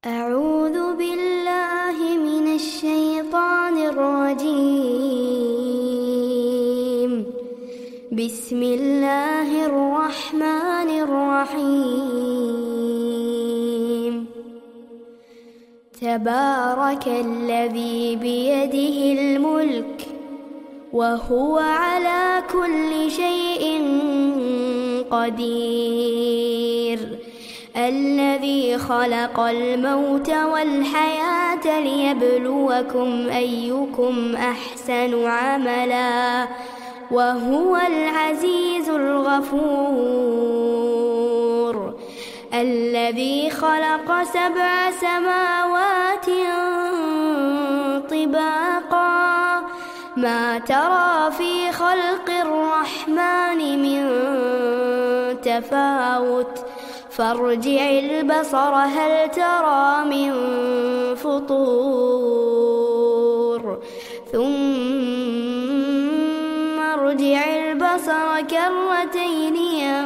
أعوذ بالله من الشيطان الرجيم. بسم الله الرحمن الرحيم. تبارك الذي بيده الملك وهو على كل شيء قدير. الذي خلق الموت والحياة ليبلوكم أيكم أحسن عملا وهو العزيز الغفور. الذي خلق 7 سماوات طباقا ما ترى في خلق الرحمن من تفاوت فارجع البصر هل ترى من فطور ثم ارجع البصر كرتين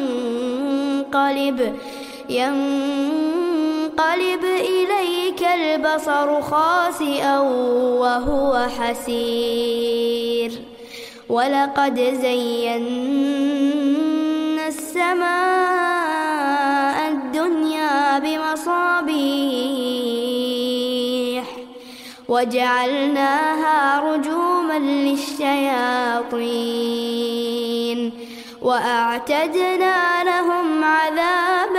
ينقلب إليك البصر خاسئا وهو حسير. ولقد زينا السماء الدنيا بمصابيح وجعلناها رجوما للشياطين وأعتدنا لهم عذاب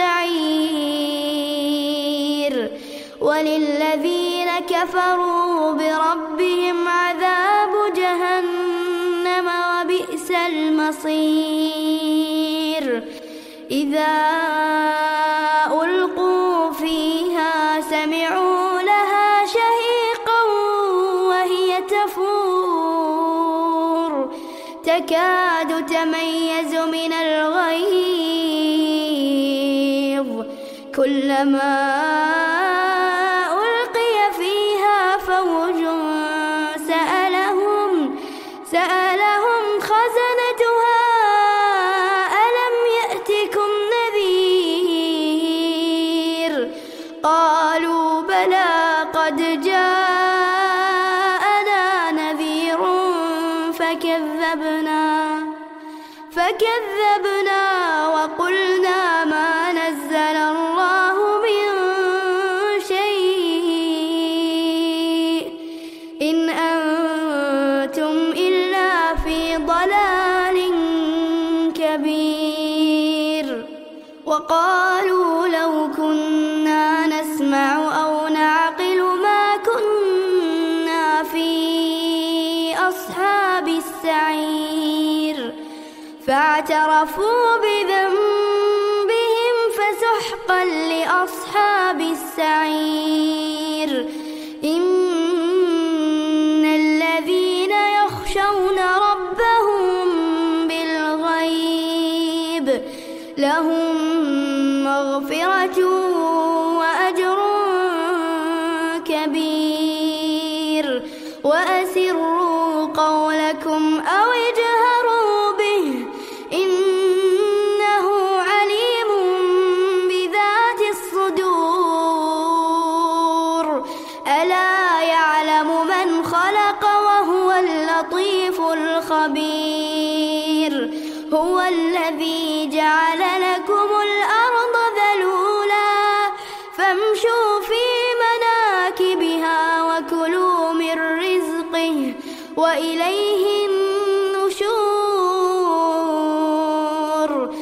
السعير. وللذين كفروا بربهم عذاب جهنم وبئس المصير. إذا ألقوا فيها سمعوا لها شهيقا وهي تفور تكاد تميز من الغيظ كلما ألقي فيها فوج سألهم خزنتها ألم يأتكم نذير قالوا بلى قد جاءنا نذير فكذبنا وقلنا ما نزل الله من شيء إن أنتم إلا في ضلال كبير. وقالوا لو كنا نسمع أو نعقل ما كنا في أصحاب السعير فاعترفوا بذنبهم فسحقا لأصحاب السعير. إن الذين يخشون ربهم بالغيب لهم مغفرة وأجر كبير. وأسروا قولكم أو اجهروا به إنه عليم بذات الصدور. ألا يعلم من خلق وهو اللطيف الخبير. هو الذي جعل لكم الأرض ذلولا فامشوا في مناكبها وكلوا من رزقه وإليه النشور.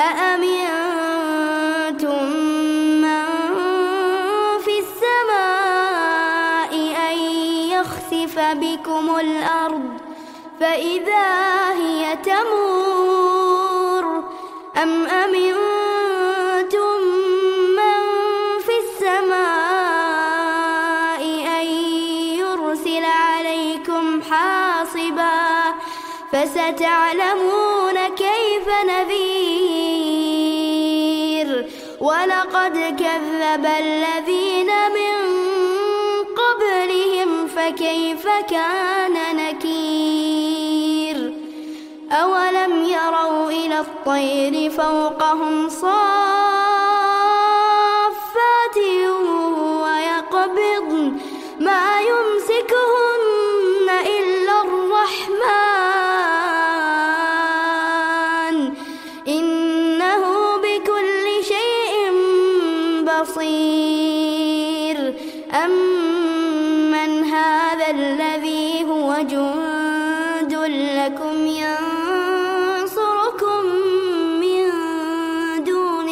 أأمنتم من في السماء أن يخسف بكم الأرض فإذا هي تمور أم أمنتم من في السماء أن يرسل عليكم حاصبا فستعلمون كيف نذير. ولقد كذب الذين من قبلهم فكيف كان نكير. أولم يروا إلى الطير فوقهم صافات قابض ما يمسكهن إلا الرحمن إنه بكل شيء بصير أمن هذا الذي هو جند لكم ينصركم من دون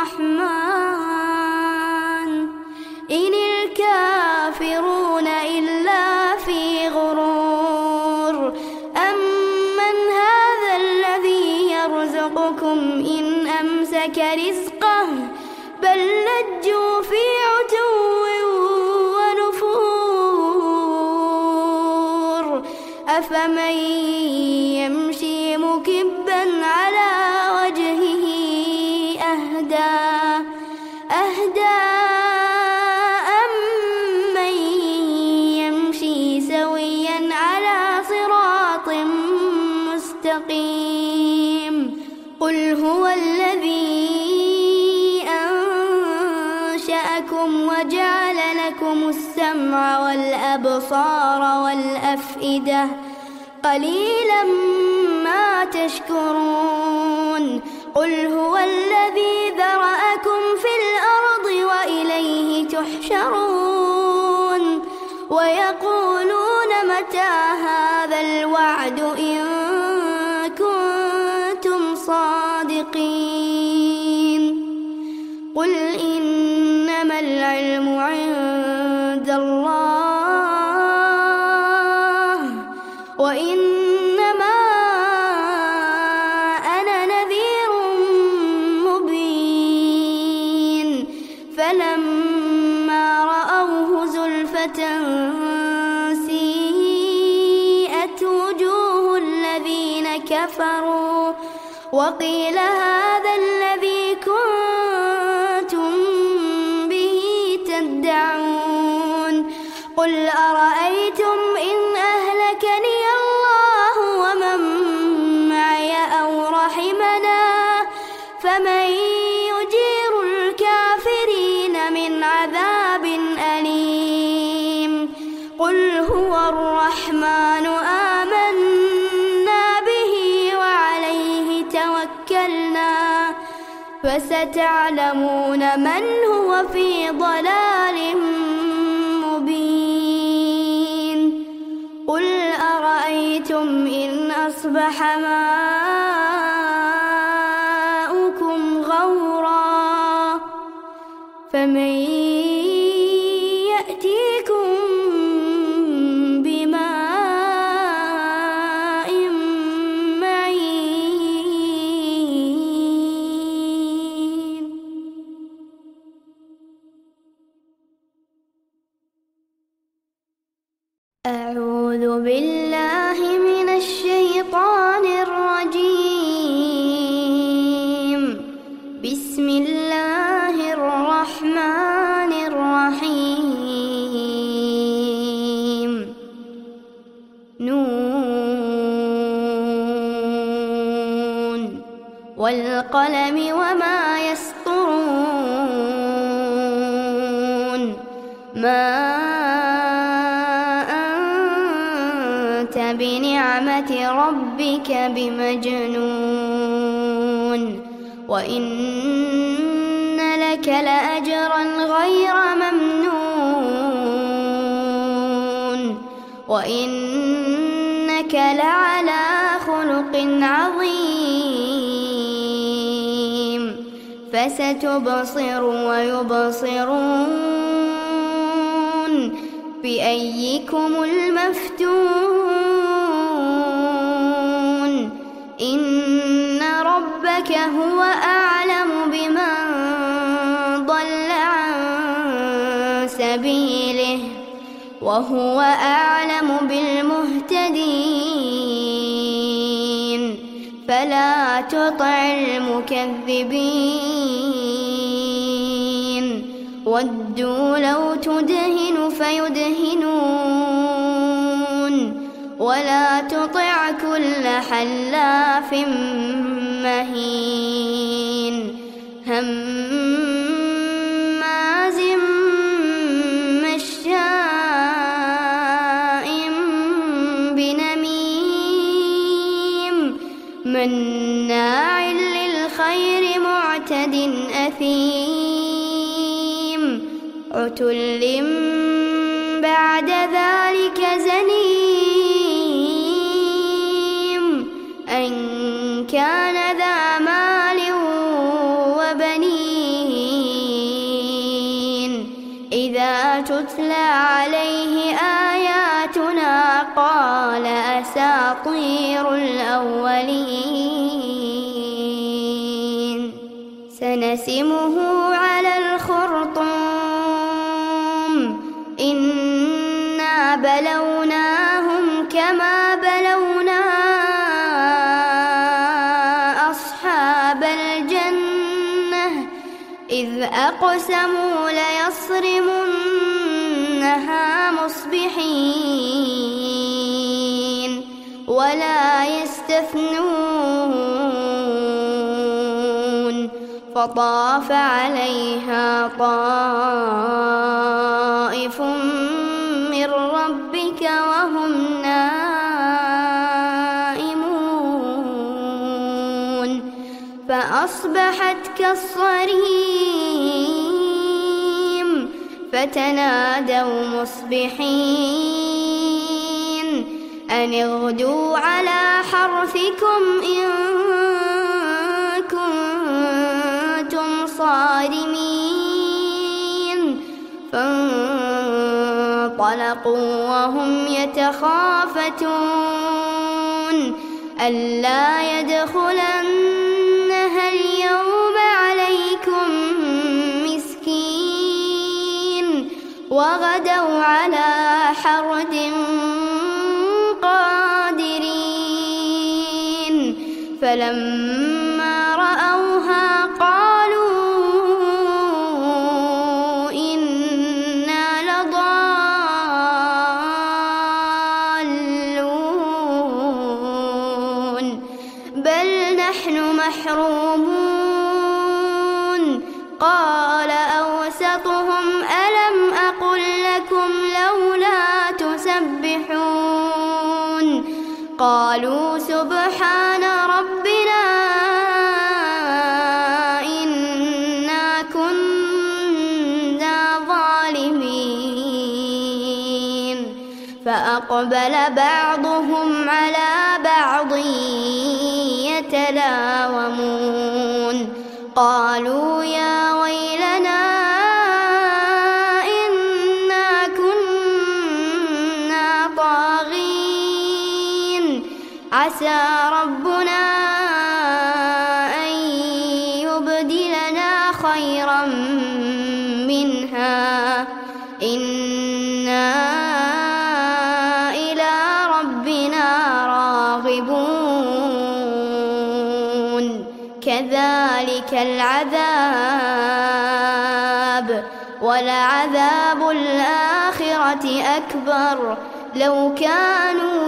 الرحمن إن الكافرون إلا في غرور أمن هذا الذي يرزقكم إن أمسك رزقه بل لجوا في عتو ونفور أفمن يمشي مكبا على وجهه أهدى أمن يمشي سويا على صراط مستقيم قل هو الذي أنشأكم وجعل لكم السمع والأبصار والأفئدة قليلا ما تشكرون قل هو الذي ذرأكم في الأرض وإليه تحشرون ويقولون متى هذا الوعد إن كنتم صادقين قل إنما العلم عند الله وإنما أنا نذير مبين فلما رأوه زلفة سيئت وجوه الذين كفروا وقيل هذا الذي كنتم به تدعون قل أرأيتم إن أهلكني الله ومن معي أو رحمنا فمن يجير الكافرين من عذاب أليم قل هو الرحمن آمنا به وعليه توكلنا فستعلمون من هو في ضلال مبين قل أرأيتم إن أصبح ماؤكم غورا فمن يأتيكم بماء معين أعوذ بالله من الشيطان الرجيم بسم الله الرحمن الرحيم نون والقلم وما يسطرون ما أنت بنعمة ربك بمجنون وإن لك لأجرا غير ممنون وإنك لعلى خلق عظيم فستبصر ويبصرون بأيكم المفتون إن ربك هو أعلم بمن ضل عن سبيله وهو أعلم بالمهتدين فلا تطع المكذبين ودوا لو تدهن فيدهنون ولا تطع كل حلاف مهين هماز عتل بعد ذلك زنيم أن كان ذا مال وبنين إذا تتلى عليه آياتنا قال أساطير الأولين سنسمه على الخرطوم إنا بلوناهم كما بلونا أصحاب الجنة إذ أقسموا ليصرمنها مصبحين ولا يستثنون فطاف عليها طائف من ربك وهم نائمون فأصبحت كالصريم فتنادوا مصبحين أن اغدوا على حرثكم إن كنتم صارمين فانطلقوا وهم يتخافتون ألا يدخلنها اليوم عليكم مسكين وغدوا على حرد قادرين فلما رأوها قالوا إنا لضالون بل نحن محرومون قال أوسطهم ألم أقل لكم لولا تسبحون قالوا سبحان ربنا إنا كنا ظالمين فأقبل بعضهم على بعض يتلاومون قالوا يا ويلنا إنا كنا طاغين عسى ربنا أن يبدلنا خيرا منها إنا إلى ربنا راغبون كذلك العذاب ولعذاب الآخرة أكبر لو كانوا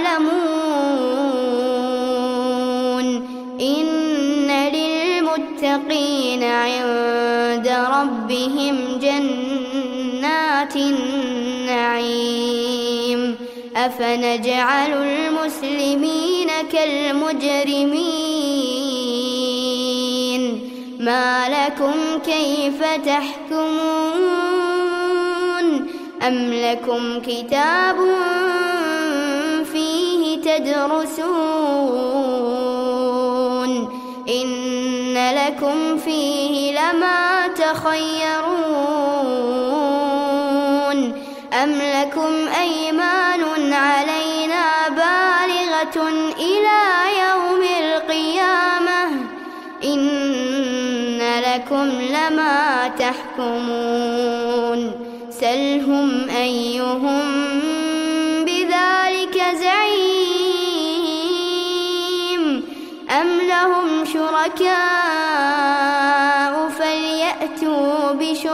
يعلمون إن للمتقين عند ربهم جنات النعيم أفنجعل المسلمين كالمجرمين ما لكم كيف تحكمون أم لكم كتاب فيه تدرسون إن لكم فيه لما تخيرون أم لكم أيمان علينا بالغة إلى يوم القيامة إن لكم لما تحكمون سلهم أيهم بذلك زعيم أم لهم شركاء فليأتوا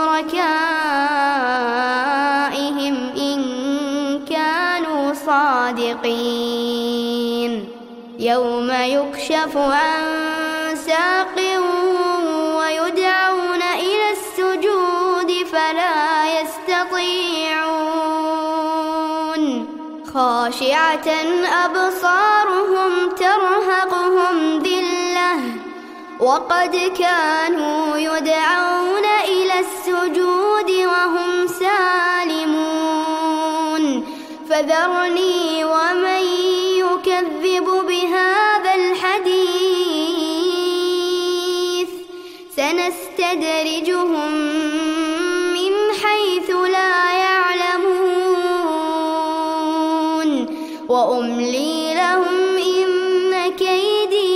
بشركائهم إن كانوا صادقين يوم يكشف عن ساق ويدعون إلى السجود فلا يستطيعون خاشعة أبصارهم ترهقهم ذلة وقد كانوا يدعون إلى السجود وهم فذرني ومن يكذب بهذا الحديث سنستدرجهم من حيث لا يعلمون وأملي لهم إن كيدي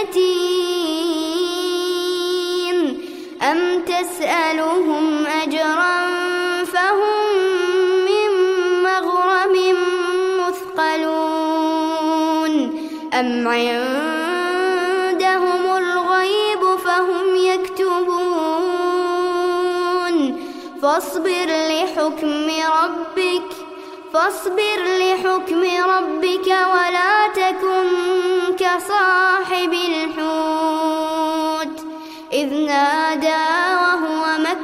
متين أم تسألهم أجرا فهم من مغرم مثقلون أم عندهم الغيب فهم يكتبون فاصبر لحكم ربك ولا تكن كصاحب الحوت إذ نادى وهو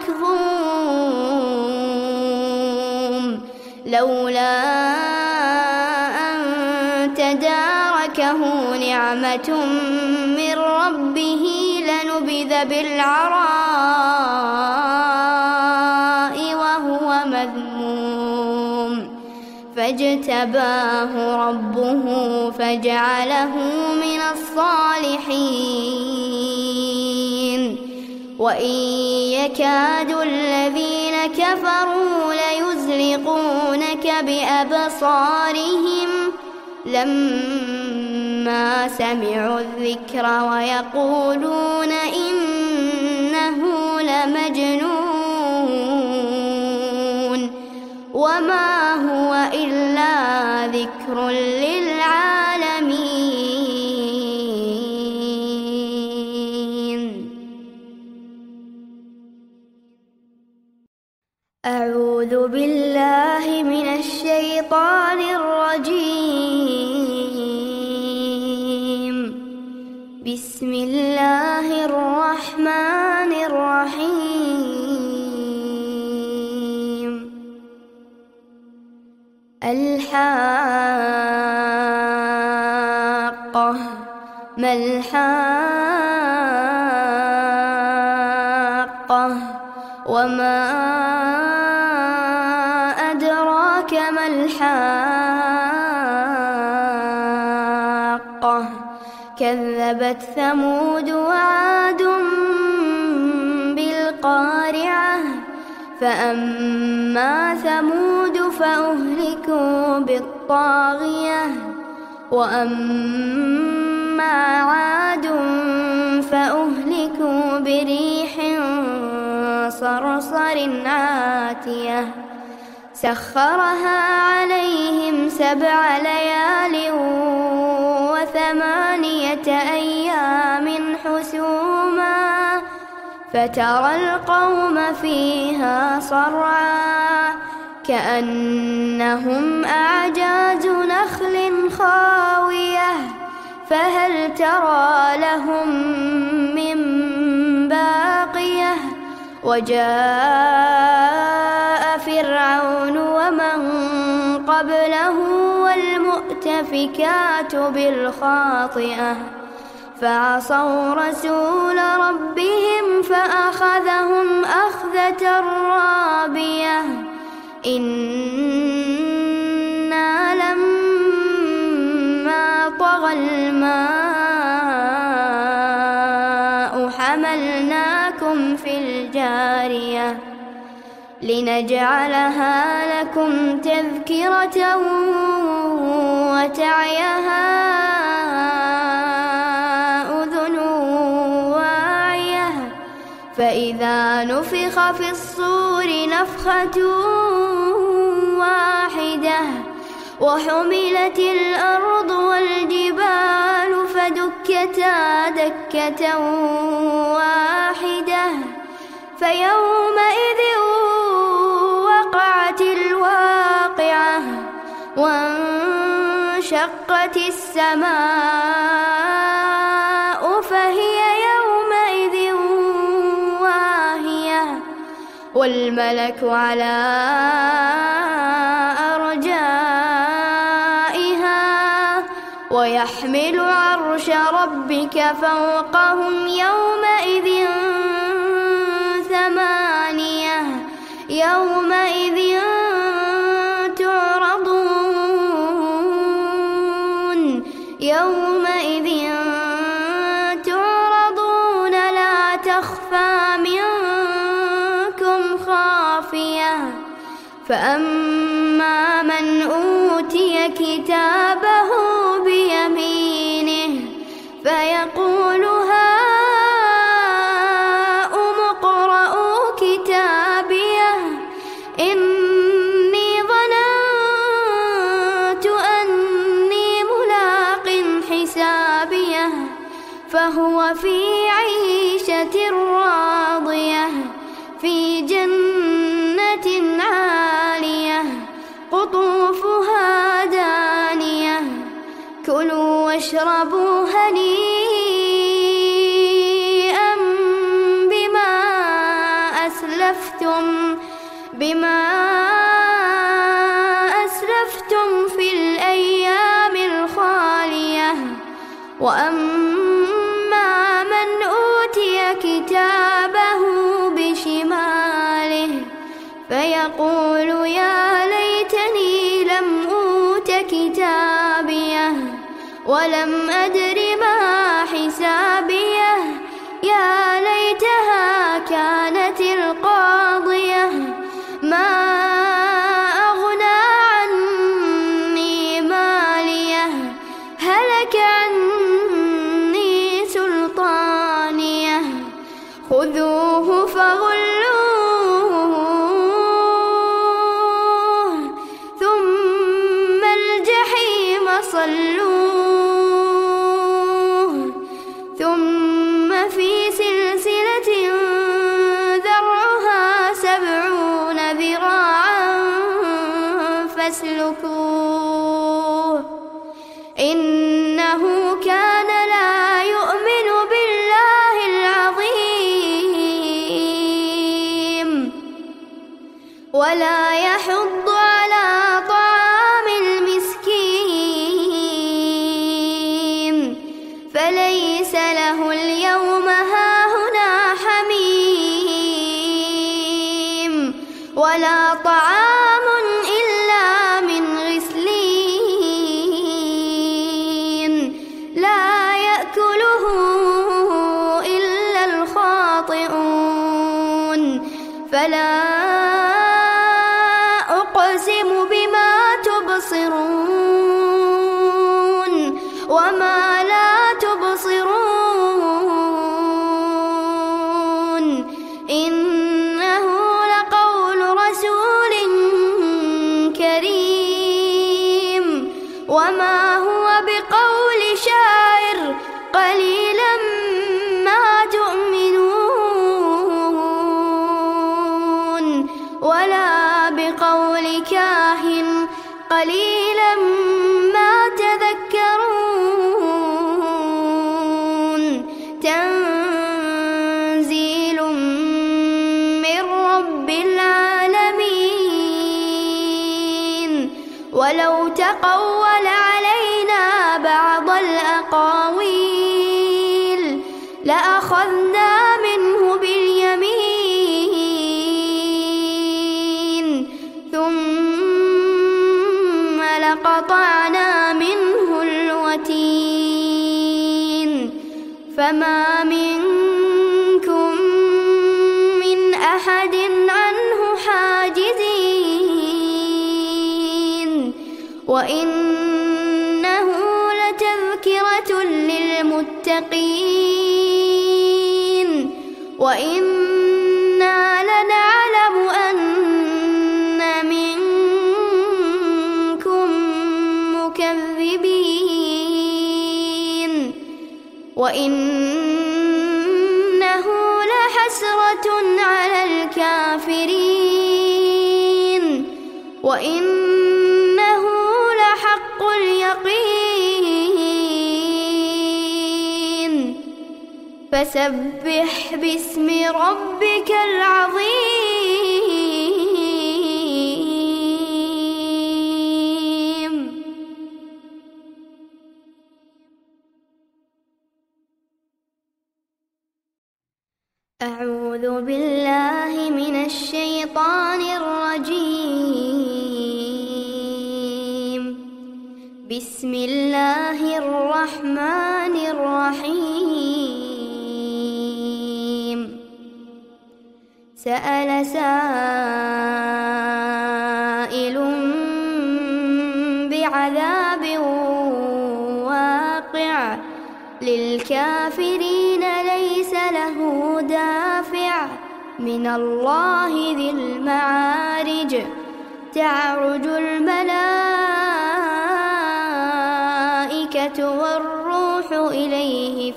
مكظوم لولا أن تداركه نعمة من ربه لنبذ بالعراء وهو مذموم فاجتباه ربه فجعله من الصالحين وإن يكاد الذين كفروا ليزلقونك بأبصارهم لما سمعوا الذكر ويقولون إنه لمجنون وما هو إلا ذكر للعالمين. أعوذ بالله من الشيطان الرجيم. بسم الله الرحمن الرحيم. الحاقة ما الحاقة وما أدراك ما الحاقة كذبت ثمود وعاد بالقارعة فأما ثمود فأهلكوا بالطاغية وأما عاد فأهلكوا بريح صرصر عاتية سخرها عليهم 7 ليال و8 أيام حسوما فترى القوم فيها صرعا كأنهم أعجاز نخل خاوية فهل ترى لهم من باقية وجاء فرعون ومن قبله والمؤتفكات بالخاطئة فعصوا رسول ربهم فأخذهم أخذة رابية إنا لما طغى الماء حملناكم في الجارية لنجعلها لكم تذكرة وتعيها أذن واعية فإذا نفخ في الصور نفخة واحدة وحملت الأرض والجبال فدكتا دكة واحدة فيومئذ وقعت الواقعة وانشقت السماء فهي يومئذ واهية والملك على أرجائها ويحمل عرش ربك فوقهم يومئذ 8 يومئذ تعرضون فأما من أوتي كتابه بيمينه فيقول هاؤم اقرءوا كتابيه إني ظننت أني ملاق حسابيه فهو في عيشة راضية في جنة عالية قطوفها دانية كلوا واشربوا هنيئا بما أسلفتم في الأيام الخالية وأما من أوتي كتابه بشماله فيقول يا ليتني لم أوت كتابيه ولم أدر ما حسابيه يا ليتها كانت القاضية ما أغنى عني ماليه هلك عني سلطانيه خذوه فغلوه ثم الجحيم صلوه ثم في سلسلة ذرعها 70 ذراعا فاسلكوه إنه كان لا يؤمن بالله العظيم ولا يحض على طعام المسكين فليس له اليوم هاهنا حميم ولا طعام إلا من غسلين لا يأكله إلا الخاطئون فلا أقسم بما تبصرون وما لا تبصرون إنه لقول رسول كريم وما هو بقول شاعر قليلا ما تؤمنون ولا بقول كاهن قليلا ما تذكرون تنزيل من رب العالمين ولو تقول علينا بعض الأقاويل لأخذنا منه باليمين ثم لقطعنا منه الوتين فما منكم من أحد عنه حاجزين وإنه لتذكرة للمتقين وإنا لنعلم أن منكم مكذبين وإنه لحسرة على الكافرين وإنه لحق اليقين فسبح باسم ربك العظيم. أعوذ بالله من الشيطان الرجيم. بسم الله الرحمن الرحيم. سأل سائل بعذاب واقع للكافرين ليس له دافع من الله ذي المعارج تعرج الملائكة والروح إليه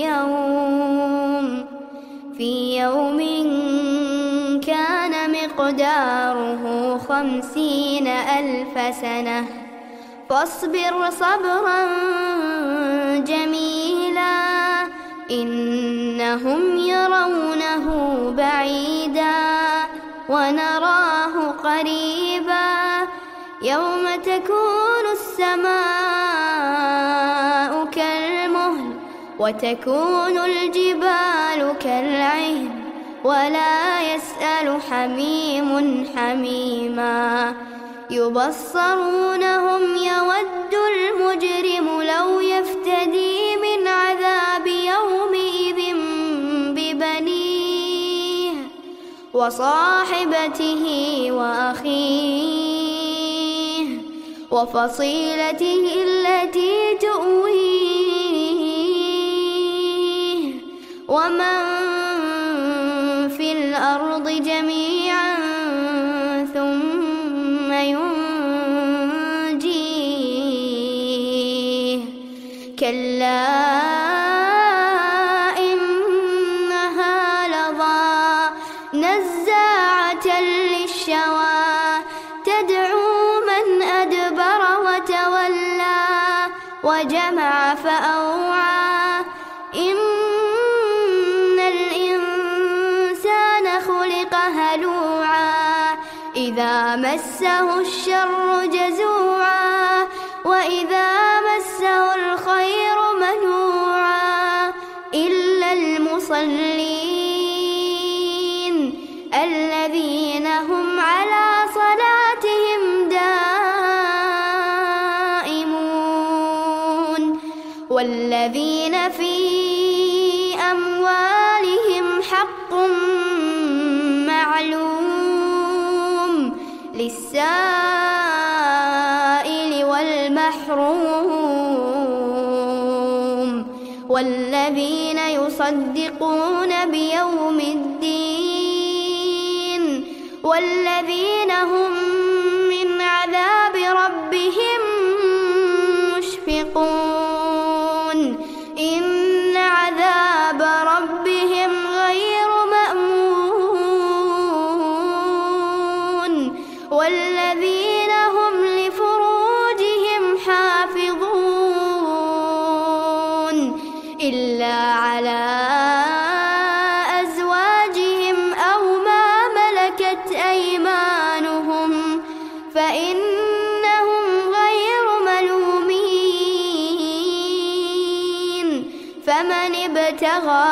في يوم كان مقداره 50,000 سنة فاصبر صبرا جميلا إنهم يرونه بعيدا ونراه قريبا يوم تكون السماء كالمهل وتكون الجبال كالعهن ولا يسأل حميم حميما يبصرونهم يود المجرم لو يفتدي من عذاب يومئذ ببنيه وصاحبته وأخيه وفصيلته التي تؤويه ومن في الأرض جميعا ثم ينجيه كلا إنها لظى نزاعة للشوى تدعو من أدبر وتولى وجمع فأوعى إن الإنسان خلق هلوعا إذا مسه الشر جزوعا وإذا مسه الخير منوعا إلا المصلين الذين هم على صلاتهم دائمون والذين في أموالهم حق معلوم للسائل والمحروم والذين يصدقون بيوم الدين والذين هم من عذاب ربهم مشفقون إن عذاب ربهم غير مأمون والذين هم لفروجهم حافظون إلا على أزواجهم أو ما ملكت أيمانهم فإنهم غير ملومين فمن ابتغى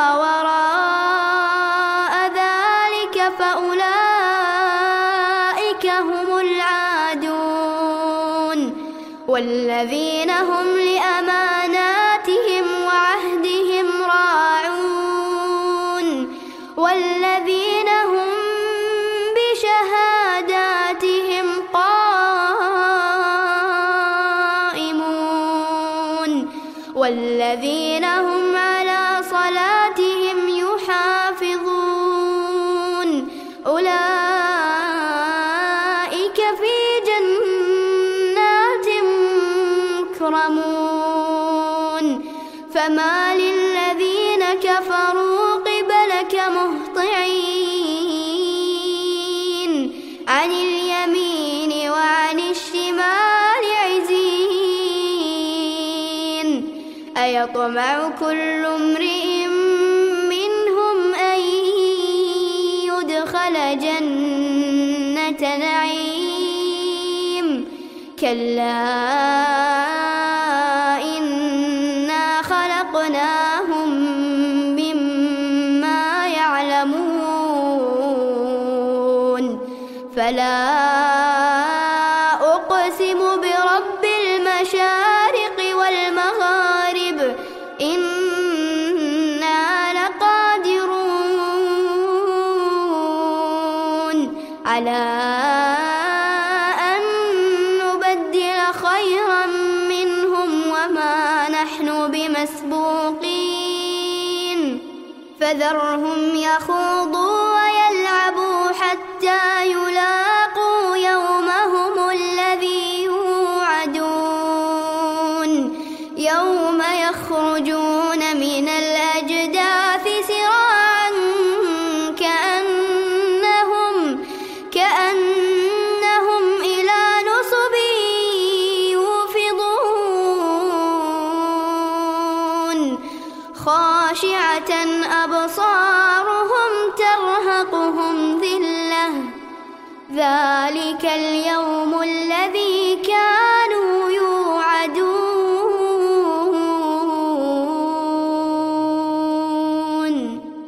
وراء ذلك فأولئك هم العادون والذين هم لأماناتهم وعهدهم راعون والذين هم بشهاداتهم قائمون والذين هم على صلاتهم يحافظون أولئك في جنات مكرمون فما للذين كفروا قبلك مهطعين عن اليمين وعن الشمال عزين أيطمع كل امرئ منهم أن يدخل جنة نعيم كلا إنا خلقناهم مما يعلمون فلا أقسم برب المشارق والمغارب إنا لقادرون على أن نبدل خيرا فذرهم يخوضوا ويلعبوا حتى يلاقوا يومهم الذي يوعدون يوم يخرجون من الأجداث سراعا كأنهم إلى نصب يوفضون خاشعة أبصارهم ترهقهم ذلة ذلك اليوم الذي كانوا يوعدون.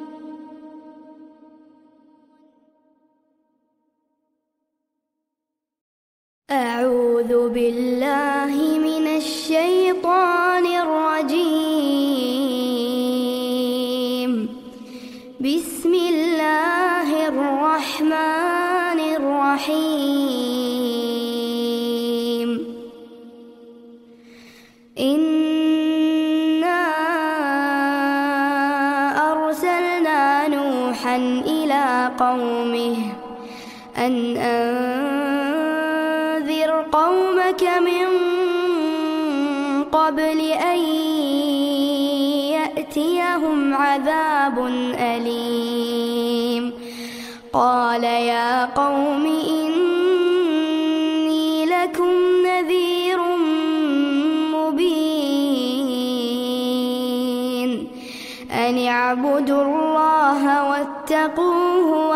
أعوذ بالله من الشيطان الرجيم. بسم الله الرحمن الرحيم. إنا أرسلنا نوحا إلى قومه أن أنذر قومك من قبل أن يأتيهم عذاب أليم. قال يا قوم إني لكم نذير مبين أن اعبدوا الله واتقوه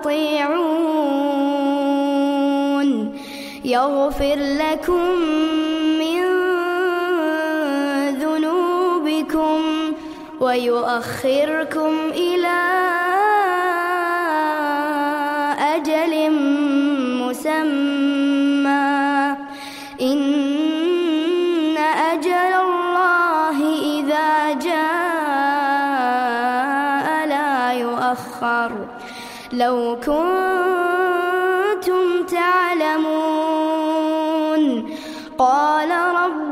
وأطيعون يغفر لكم من ذنوبكم ويؤخركم إلى أجل مسمى إن أجل الله إذا جاء لا يؤخر لو كنتم تعلمون. قال رب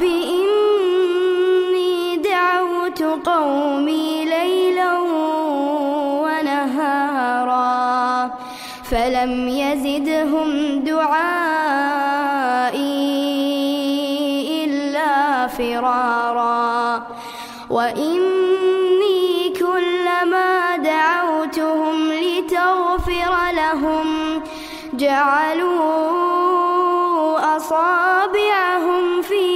إني دعوت قومي ليلا ونهارا فلم يزدهم دعائي إلا فرارا. وإني كلما دعوتهم لتغفر لهم جعلوا أصابعهم في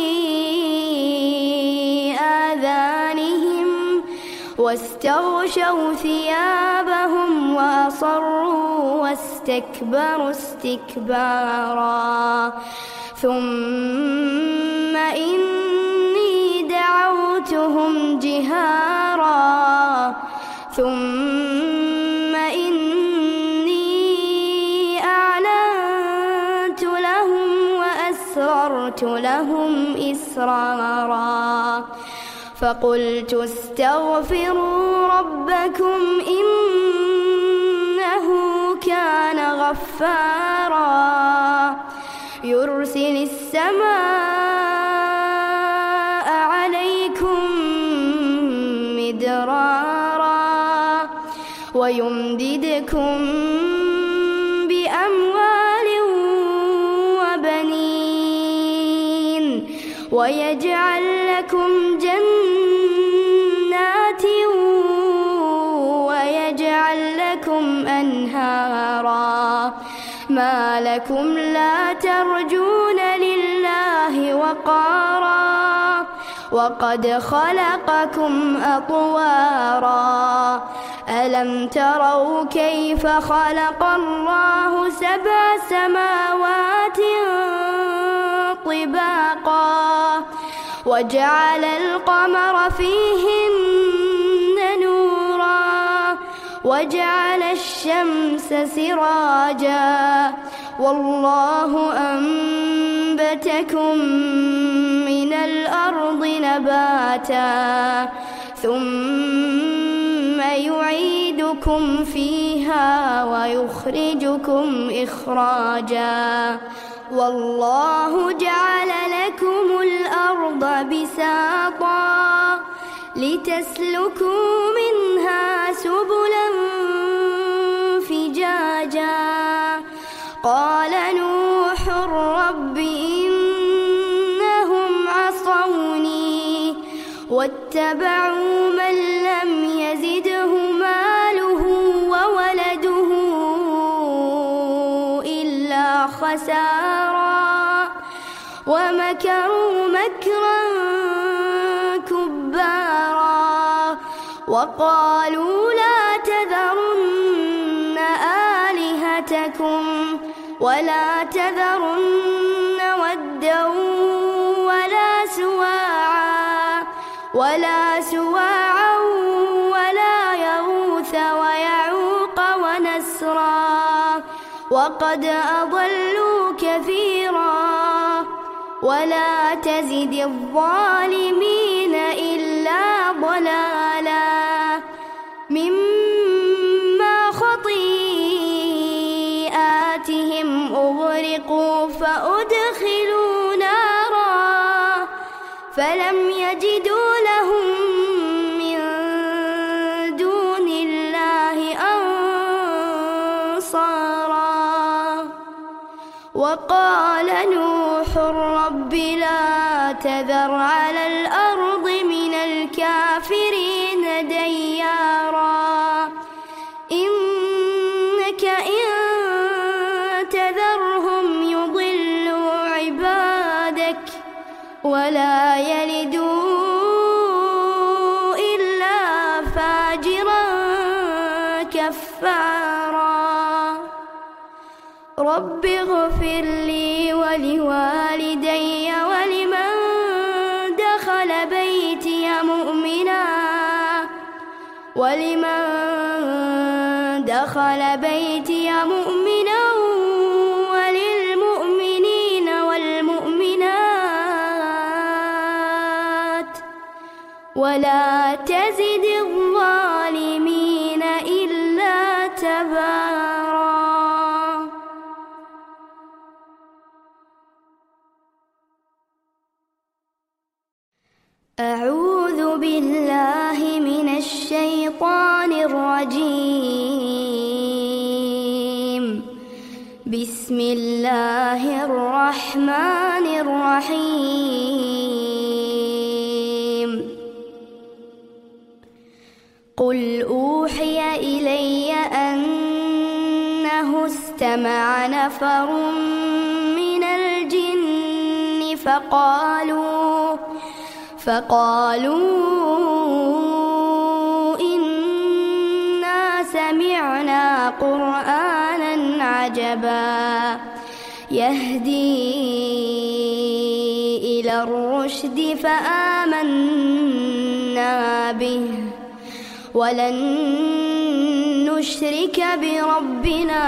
آذانهم واستغشوا ثيابهم وأصروا واستكبروا استكبارا. ثم إني دعوتهم جهارا ثم إني أعلنت لهم وأسررت لهم إسرارا. فقلت استغفروا ربكم إنه كان غفارا يرسل السماء عليكم مدرارا ويمددكم بأموال وبنين ويجعل لكم جنات ويجعل لكم أنهارا. ما لكم لا ترجون لله وقارا وقد خلقكم أطوارا. ألم تروا كيف خلق الله 7 سماوات طباقا وجعل القمر فيهن نورا وجعل الشمس سراجا والله أنبتكم من الأرض نباتا ثم يعيدكم فيها ويخرجكم إخراجا. والله جعل لكم الأرض بساطا لتسلكوا منها رب إنهم عصوني واتبعوا من لم يزده ماله وولده إلا خسارا ومكروا مكرا كبارا وقالوا لا تذرن آلهتكم ولا تذرن ودا ولا سواعا ولا يغوث ويعوق ونسرا وقد أضلوا كثيرا ولا تزد الظالمين إلا ضلالا مما خطيئاتهم أغرقوا فأدخلوا نارا فلم يجدوا لهم من دون الله أنصارا وقال نوح رب لا تذر على الأرض من الكافرين ديارا إنك إن تذرهم يضلوا عبادك ولا يلدوا إلا فاجرا كفارا رب اغفر لي ولوالدي ولمن دخل بيتي مؤمنا وللمؤمنين والمؤمنات ولا تزد الظالمين إلا تبارا. أعوذ بالله من الشيطان الرجيم. بسم الله الرحمن الرحيم. قل أوحي إلي أنه استمع نفر من الجن فقالوا إنا سمعنا قرآنا عجبا يهدي إلى الرشد فآمنا به ولن نشرك بربنا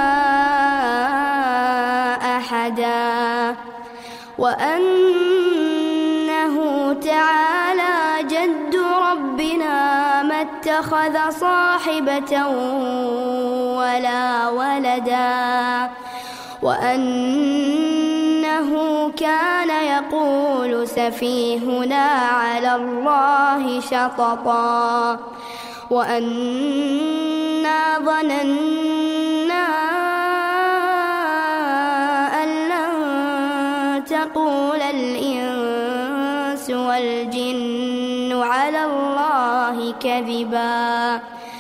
أحدا وأنه تعالى جد ربنا ما اتخذ صاحبة ولا ولدا وأنه كان يقول سفيهنا على الله شططا وأنا ظننا أن لن تقول الإنس والجن على الله كذبا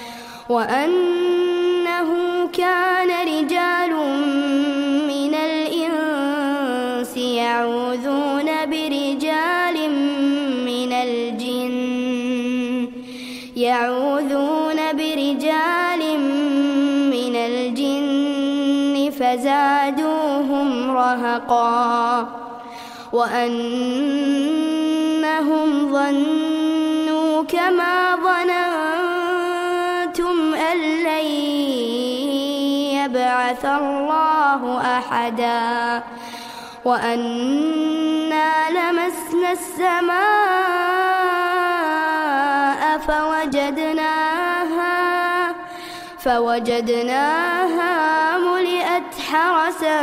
وأنه كان رجال من الإنس يعوذون برجال من الجن فزادوهم رهقا وأنهم ظنوا كما ظننتم أن لن يبعث الله أحدا وأنا لمسنا السماء فوجدناها ملئت حرسا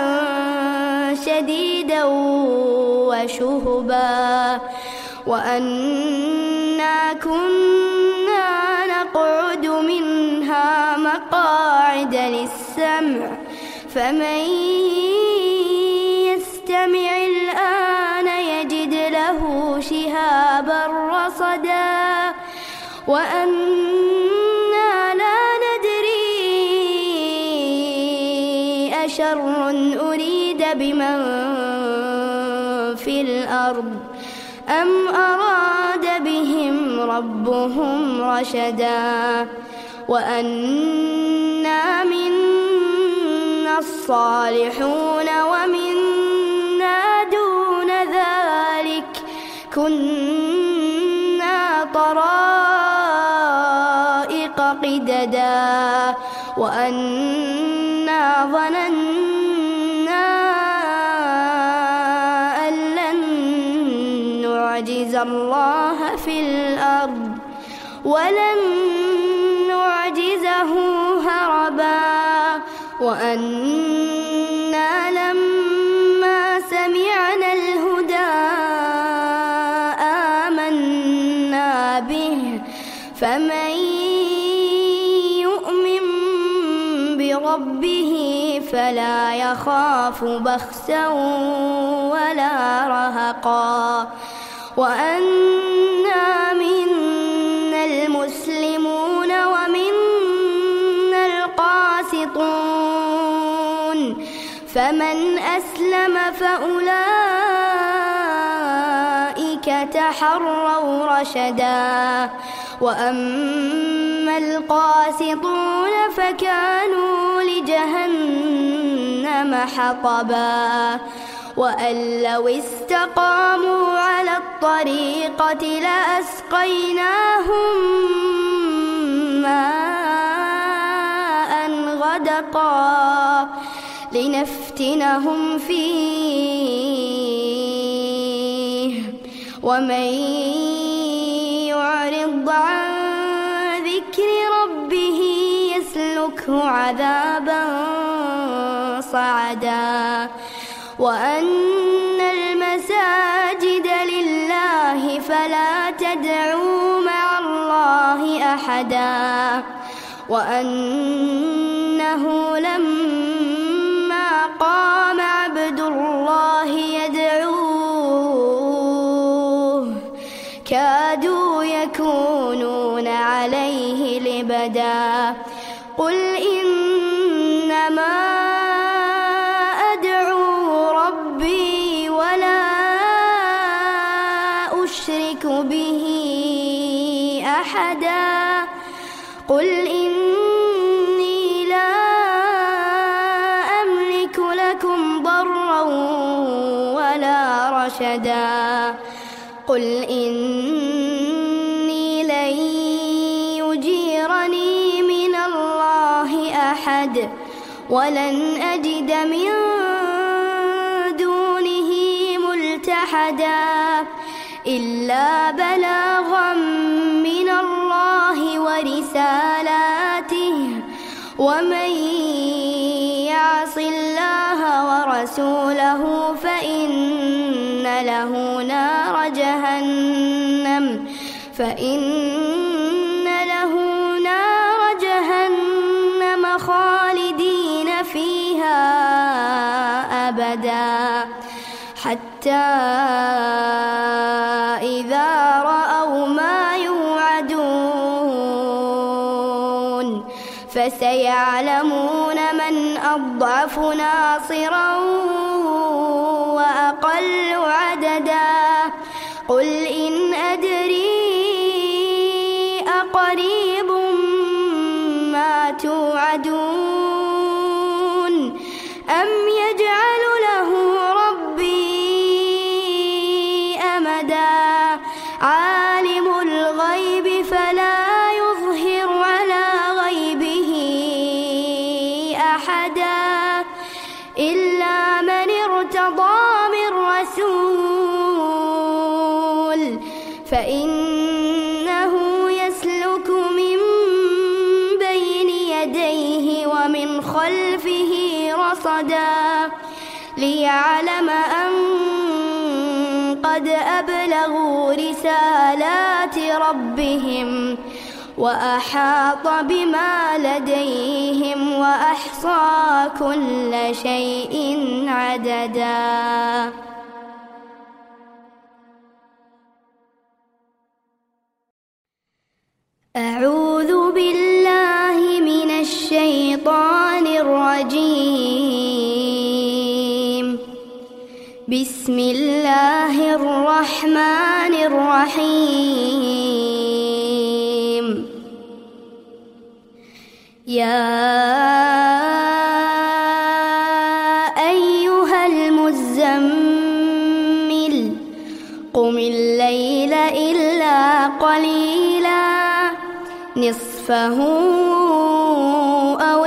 شديدا وشهبا وأنا كنا نقعد منها مقاعد للسمع فمن في الأرض أم أراد بهم ربهم رشدا وأنا منا الصالحون ومنا دون ذلك كنا طرائق قددا وأنا ظننا أن لن نعجز الله في الأرض ولن نعجزه هربا وأنا لما سمعنا الهدى آمنا به فمن يؤمن بربه فلا يخاف بخسا ولا رهقا وأنا منا المسلمون ومنا القاسطون فمن أسلم فأولئك تحروا رشدا وأما القاسطون فكانوا لجهنم حطبا وأن لو استقاموا على الطريقة لأسقيناهم ماء غدقا لنفتنهم فيه ومن يعرض عن ذكر ربه يسلكه عذابا صعدا وأن المساجد لله فلا تدعوا مع الله أحدا وأنه لما قام عبد الله يدعوه كادوا يكونون عليه لبدا قل إنما أدعو ربي ولا أشرك به أحدا قل إني لا أملك لكم ضرا ولا رشدا قل إني لن يجيرني من الله أحد ولن أجد من دونه ملتحدا إلا بلاغا من الله ورسالاته ومن يعص الله ورسوله فإن له نار جهنم خالدين فيها أبدا حتى إذا رأوا ما يوعدون فسيعلمون من أضعف ناصرا وأقل عددا قل إن أدري أقريب ما توعدون أم يجعل له ربي أمدا عالم الغيب فلا يظهر على غيبه أحدا إلا من ارتضى من رسول فإنه يسلك من بين يديه ومن خلفه رصدا ليعلم أن قد أبلغوا رسالات ربهم وأحاط بما لديهم وأحصى كل شيء عددا. أعوذ بالله من الشيطان الرجيم. بسم الله الرحمن الرحيم يا أيها المزمل قم الليل إلا قليلا نصفه أو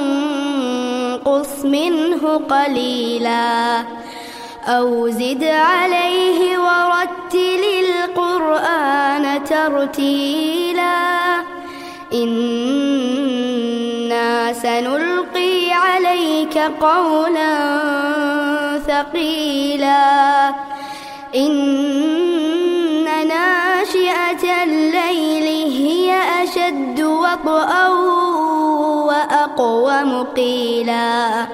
انقص منه قليلا أو زد عليه ورتل القرآن ترتيلا إنا سنلقي عليك قولا ثقيلا إن ناشئة الليل هي أشد وطئا وأقوم قيلا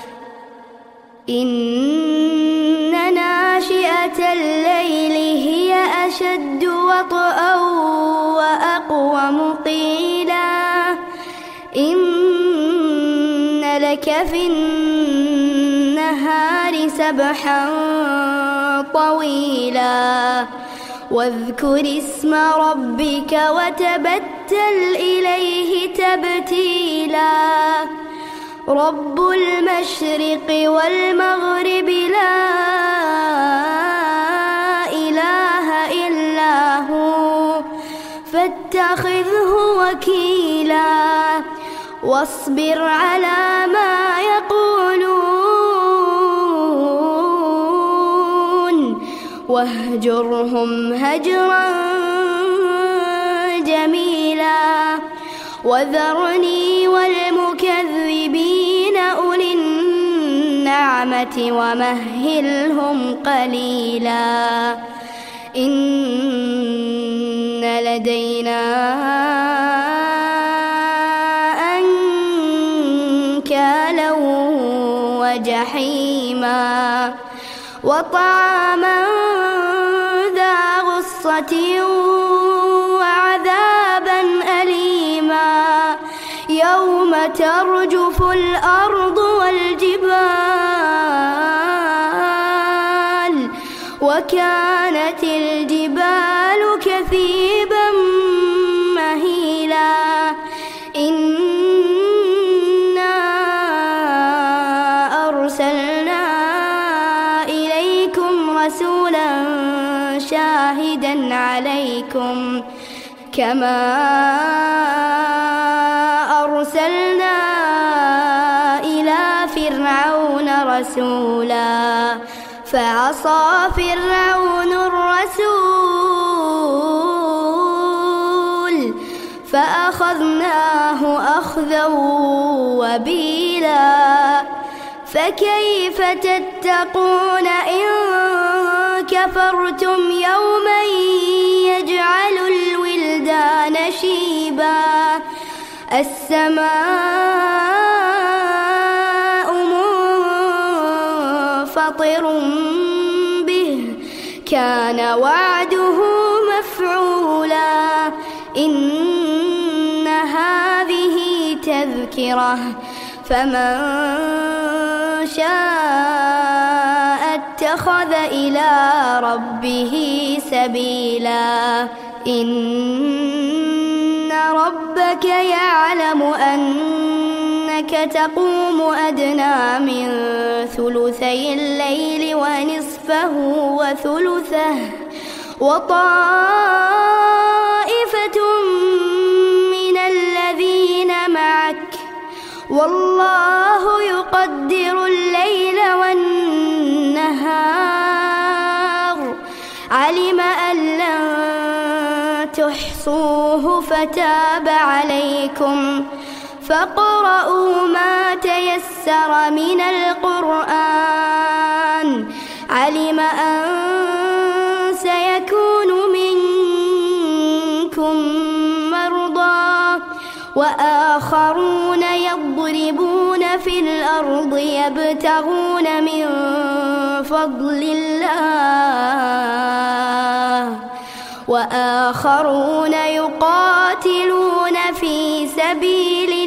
إن ناشئة الليل هي أشد وطئا وأقوم قيلا إن لك في النهار سبحا طويلا واذكر اسم ربك وتبتل إليه تبتيلا رب المشرق والمغرب لا إله إلا هو فاتخذه وكيلا واصبر على ما يقولون واهجرهم هجرا جميلا وذرني والمكذبين أولي النعمة ومهلهم قليلا إن لدينا أنكالا وجحيما وطعاما ذا غصة وعذابا أليما يوم ترجف الأرض والجبال وكانت الجبال كثيبا مهيلا إنا أرسلنا إليكم رسولا شاهدا عليكم كما أرسلنا إلى فرعون رسولا فعصى فرعون الرسول فأخذناه أخذا وبيلا فكيف تتقون إن كفرتم يوما يجعل الولدان شيبا السماء منفطر به كان وعده مفعولا إن هذه تذكرة فمن شاء اتخذ إلى ربه سبيلا إن ربك يعلم أنك تقوم أدنى من ثلثي الليل ونصفه وثلثه وطائفة من الذين معك والله يقدر الليل والنهار علم أن لن تحصوه فتاب عليكم فاقرؤوا ما تيسر من القرآن علم أن سيكون منكم مرضى وآخرون يضربون في الأرض يبتغون من فضل الله وآخرون يقاتلون في سبيل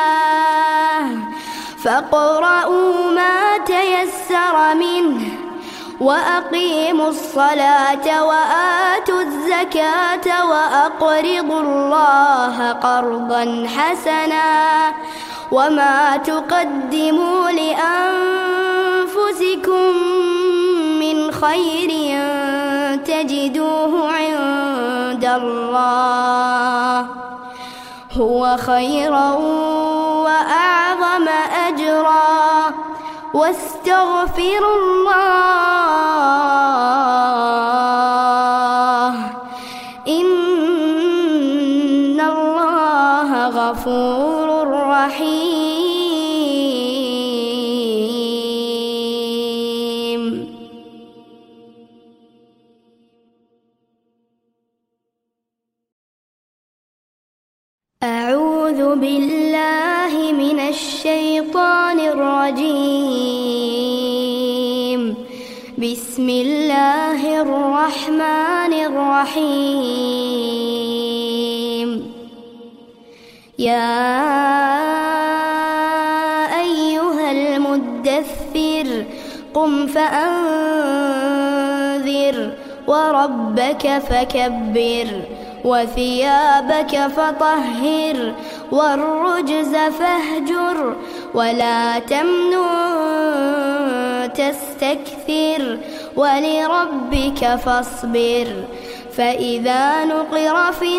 الله فاقرؤوا ما تيسر منه وأقيموا الصلاة وآتوا الزكاة وأقرضوا الله قرضا حسنا وما تقدموا لأنفسكم من خير تجدوه عند الله هو خيرا وأعظم أجرا واستغفروا الله إن الله غفور رحيم. أعوذ بالله من الشيطان الرجيم. بسم الله الرحمن الرحيم. يا أيها المدثر قم فأنذر وربك فكبر وثيابك فطهر والرجز فاهجر ولا تمنن تستكثر ولربك فاصبر فإذا نقر في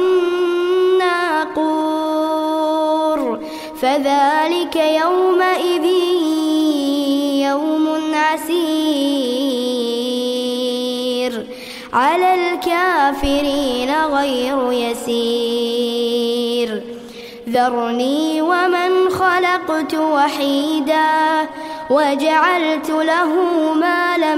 الناقور فذلك يومئذ يوم عسير على الكافرين غير يسير. ذرني ومن خلقت وحيدا وجعلت له مالا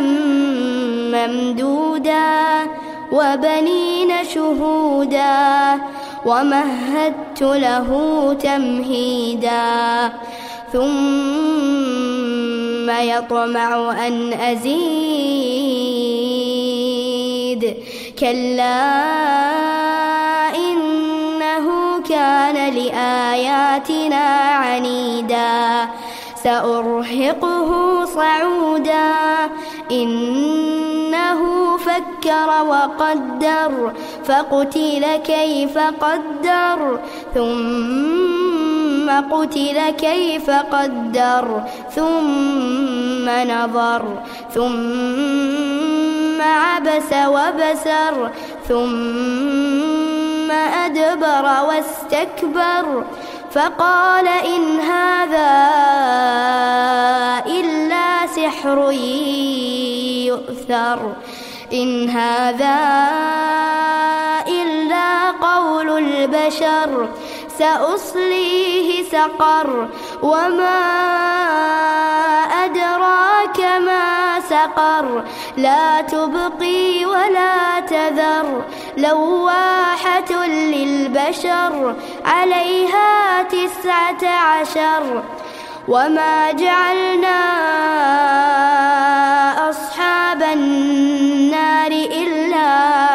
ممدودا وبنين شهودا ومهدت له تمهيدا ثم يطمع أن أزيد كلا إنه كان لآياتنا عنيدا سأرهقه صعودا إنه فكر وقدر فقتل كيف قدر ثم قتل كيف قدر ثم نظر ثم عبس وبسر ثم أدبر واستكبر فقال إن هذا إلا سحر يؤثر إن هذا إلا قول البشر سأصليه سقر وما أدراك ما سقر لا تبقي ولا تذر لواحة للبشر عليها 19 وما جعلنا أصحاب النار إلا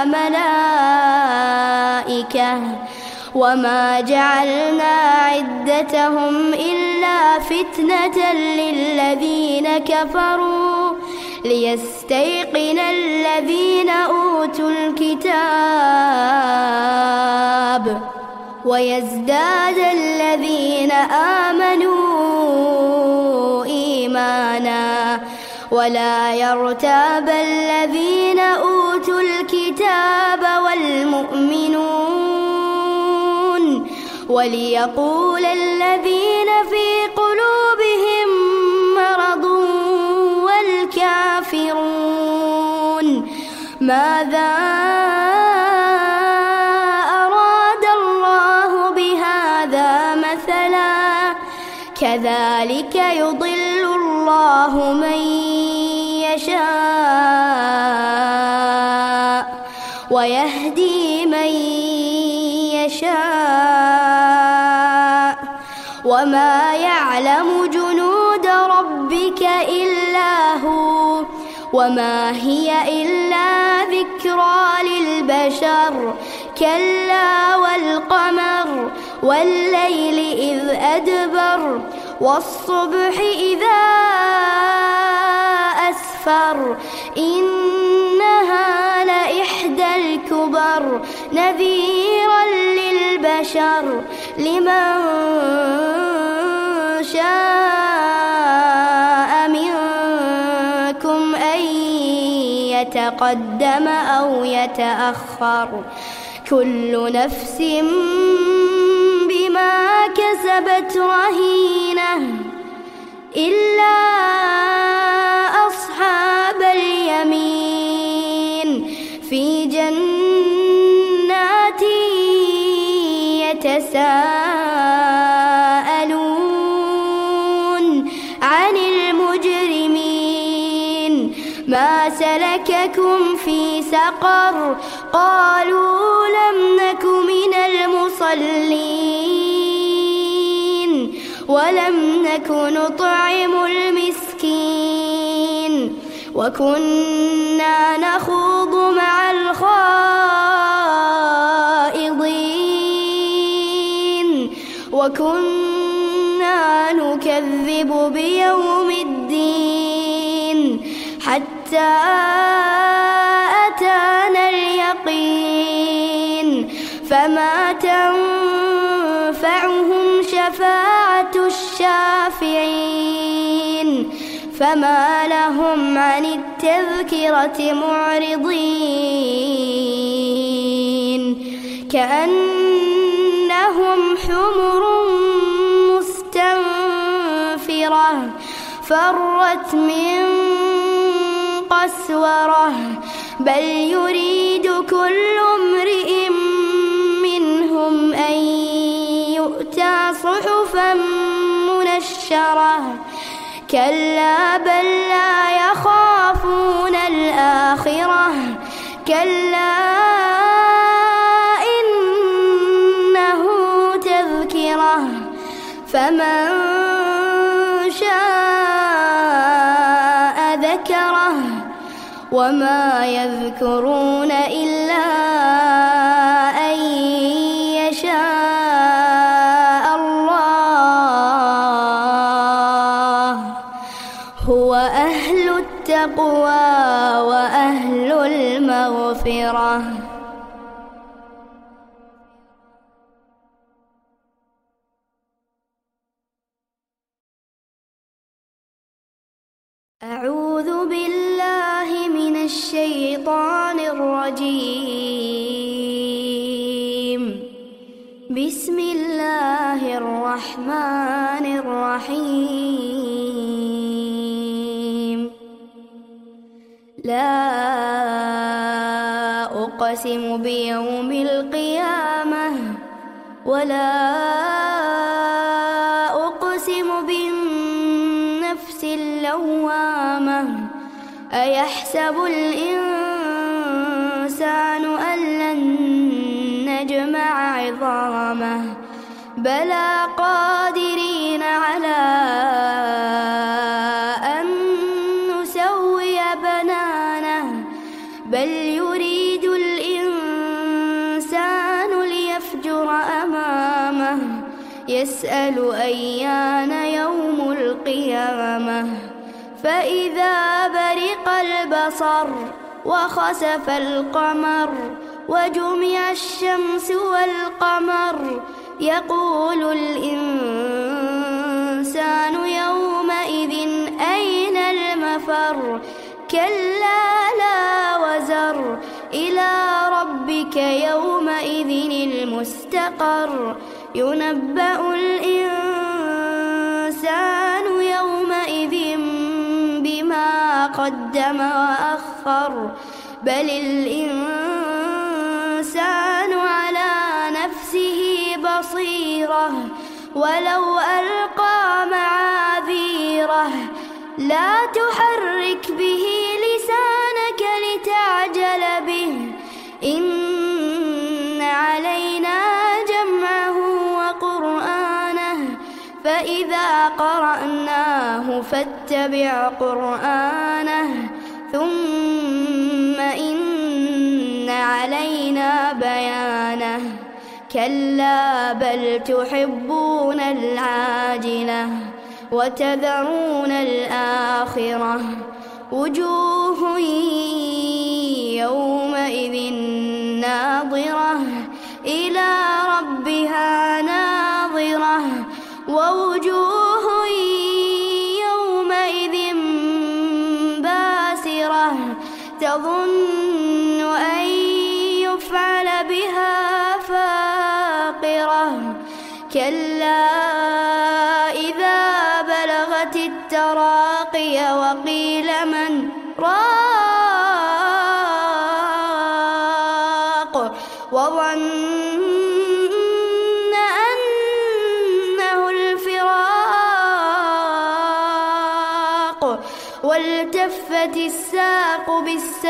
ملائكة وما جعلنا عدتهم إلا فتنة للذين كفروا ليستيقن الذين أوتوا الكتاب ويزداد الذين آمنوا إيمانا ولا يرتاب الذين أوتوا الكتاب والمؤمنون وليقول الذين في قلوبهم مرض والكافرون ماذا أراد الله بهذا مثلا كذلك يضل الله من يشاء ويهدي من يشاء وما يعلم جنود ربك إلا هو وما هي إلا ذكرى للبشر كلا والقمر والليل إذ أدبر والصبح إذا أسفر أسفر إنها لإحدى الكبر نذيرا للبشر لمن شاء منكم أن يتقدم أو يتأخر كل نفس بما كسبت رهينة إلا أصحاب اليمين في جنات يتساءلون عن المجرمين ما سلككم في سقر قالوا لم نك من المصلين ولم نك نطعم المسكين وكنا نخوض مع الخائضين وكنا نكذب بيوم الدين حتى أتانا اليقين فما تنفعهم شفاعة الشافعين فما لهم عن التذكرة معرضين كأنهم حمر مستنفرة فرت من قسورة بل يريد كل امرئ منهم أن يؤتى صحفا منشرة كلا بل لا يخافون الآخرة كلا إنه تذكرة فمن شاء ذكره وما يذكرون إلا أن يشاء الله هو أهل التقوى وأهل المغفرة. أعوذ بالله من الشيطان الرجيم بسم الله الرحمن الرحيم لا أقسم بيوم القيامة ولا أقسم بالنفس اللوامة أيحسب الإنسان أن لن نجمع عظامه بلى قادرين على أن نسوي بنانه بل يريد الإنسان ليفجر أمامه يسأل أيان يوم القيامة فإذا برق البصر وخسف القمر وجمع الشمس والقمر يقول الإنسان يومئذ أين المفر كلا لا وزر إلى ربك يومئذ المستقر ينبأ الإنسان يومئذ بما قدم وأخر بل الإنسان على نفسه بصيرة ولو ألقى معاذيره لا تحرك به لسانك لتعجل به إن علينا جمعه وقرآنه فإذا قرأناه فاتبع قرآنه ثم إن علينا بيانه كلا بل تحبون العاجلة وتذرون الآخرة وجوه يومئذ ناظرة إلى ربها ناظرة ووجوه يومئذ باسرة تظن أن يفعل بها فاقرة كلا إذا بلغت التراقي وقيل من راق وظن أنه الفراق والتفت الساق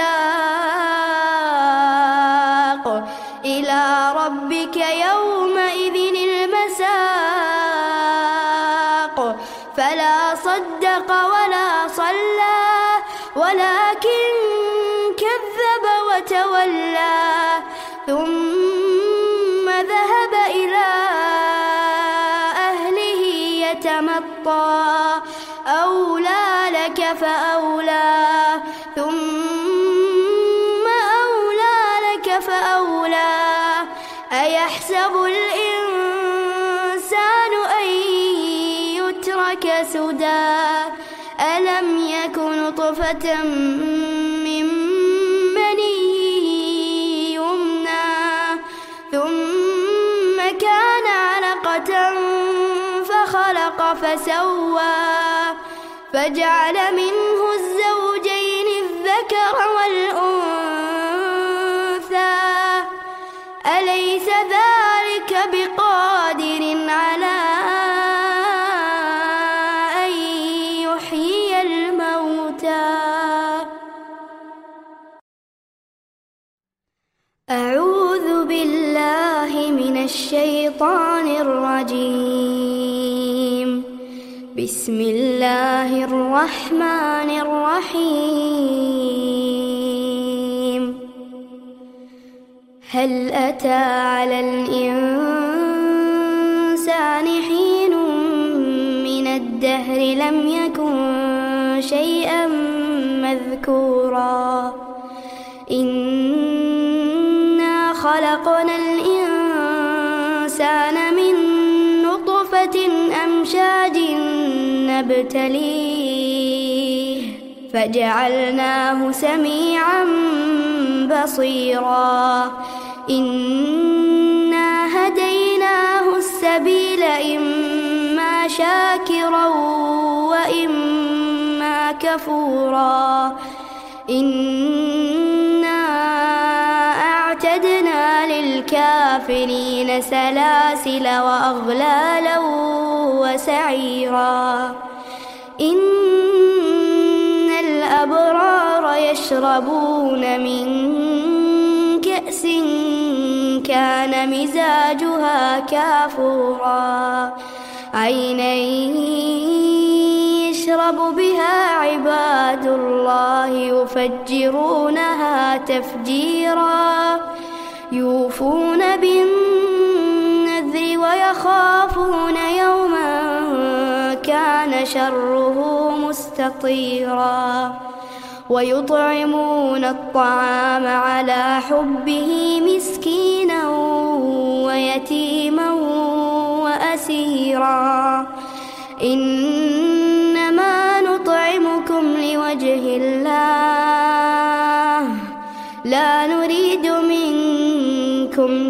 بالساق إلى ربك يومئذ المساق فلا صدق ولا صلى ولكن كذب وتولى ثم ذهب إلى أهله يتمطى أولى لك فأولى ثم أولى لك فأولى أيحسب الإنسان أن يترك سدى ألم يك نطفة من مني يمنى ثم كان علقة فخلق فسوى فجعل منه الزوجين الذكر والأنثى أليس ذلك بقادر على أن يحيي الموتى أعوذ بالله من الشيطان الرجيم بسم الله الرحمن الرحيم هل أتى على الإنسان حين من الدهر لم يكن شيئا مذكورا إنا خلقنا الإنسان من نطفة أمشاج نبتليه فجعلناه سميعا بصيرا إنا هديناه السبيل إما شاكرا وإما كفورا إنا أعتدنا للكافرين سلاسل وأغلالا وسعيرا إن الأبرار يشربون من كأس كان مزاجها كافورا عينا يشرب بها عباد الله يفجرونها تفجيرا يوفون بالنذر ويخافون يوما كان شره مستطيرا ويطعمون الطعام على حبه مسكينا ويتيما وأسيرا إنما نطعمكم لوجه الله لا نريد منكم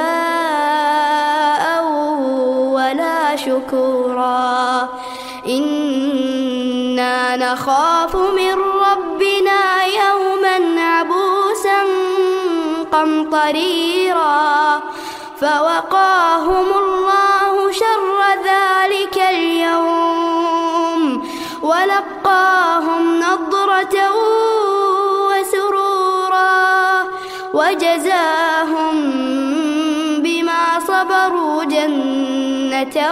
جزاء ولا شكورا إنا نخاف من ربنا يوما عبوسا قمطريرا فوقاهم الله شر ذلك اليوم ولقاهم نضرة وسرورا وجزاهم بما صبروا جنة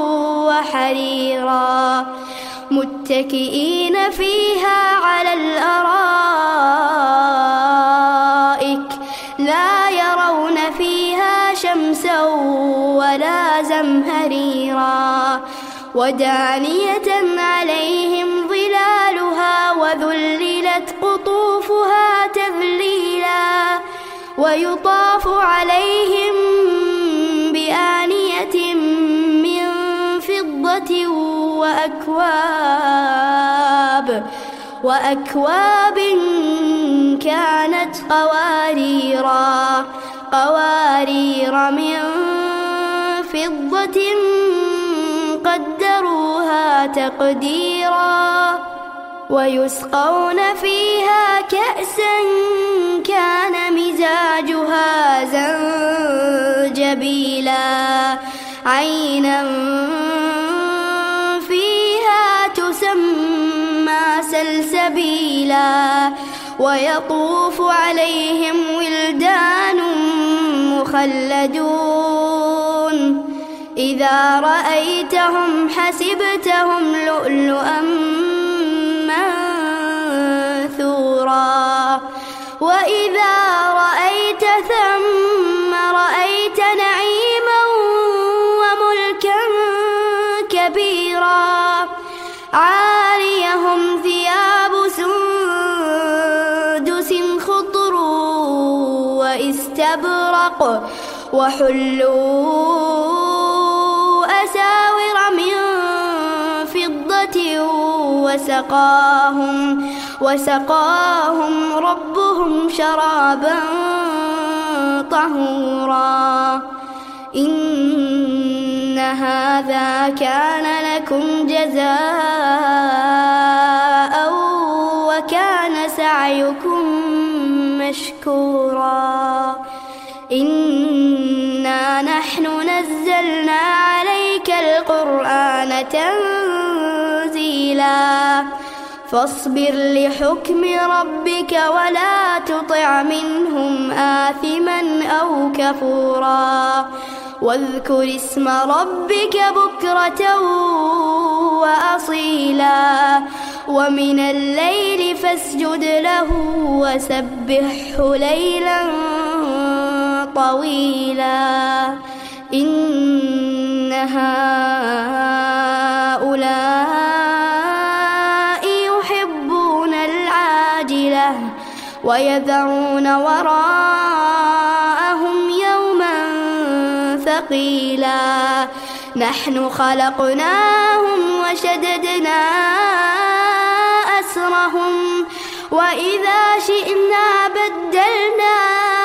وحريرا متكئين فيها على الأرائك لا يرون فيها شمسا ولا زمهريرا ودانية عليهم ظلالها وذلالها ويطاف عليهم بآنية من فضة وأكواب كانت قوارير من فضة قدروها تقديرا ويسقون فيها كأسا كان مزاجها زنجبيلا عينا فيها تسمى سلسبيلا ويطوف عليهم ولدان مخلدون إذا رأيتهم حسبتهم لؤلؤا منثورا وإذا رأيت ثم رأيت نعيما وملكا كبيرا عاليهم ثياب سندس خضر واستبرق وحلوا أساور من فضة وسقاهم ربهم شرابا طهورا إن هذا كان لكم جزاء وكان سعيكم مشكورا إنا نحن نزلنا عليك القرآن تنزيلا فاصبر لحكم ربك ولا تطع منهم آثما أو كفورا واذكر اسم ربك بكرة وأصيلا ومن الليل فاسجد له وسبحه ليلا طويلا إن هؤلاء يحبون العاجلة ويذرون وراءهم يوما ثقيلا نحن خلقناهم وشددنا أسرهم وإذا شئنا بدلنا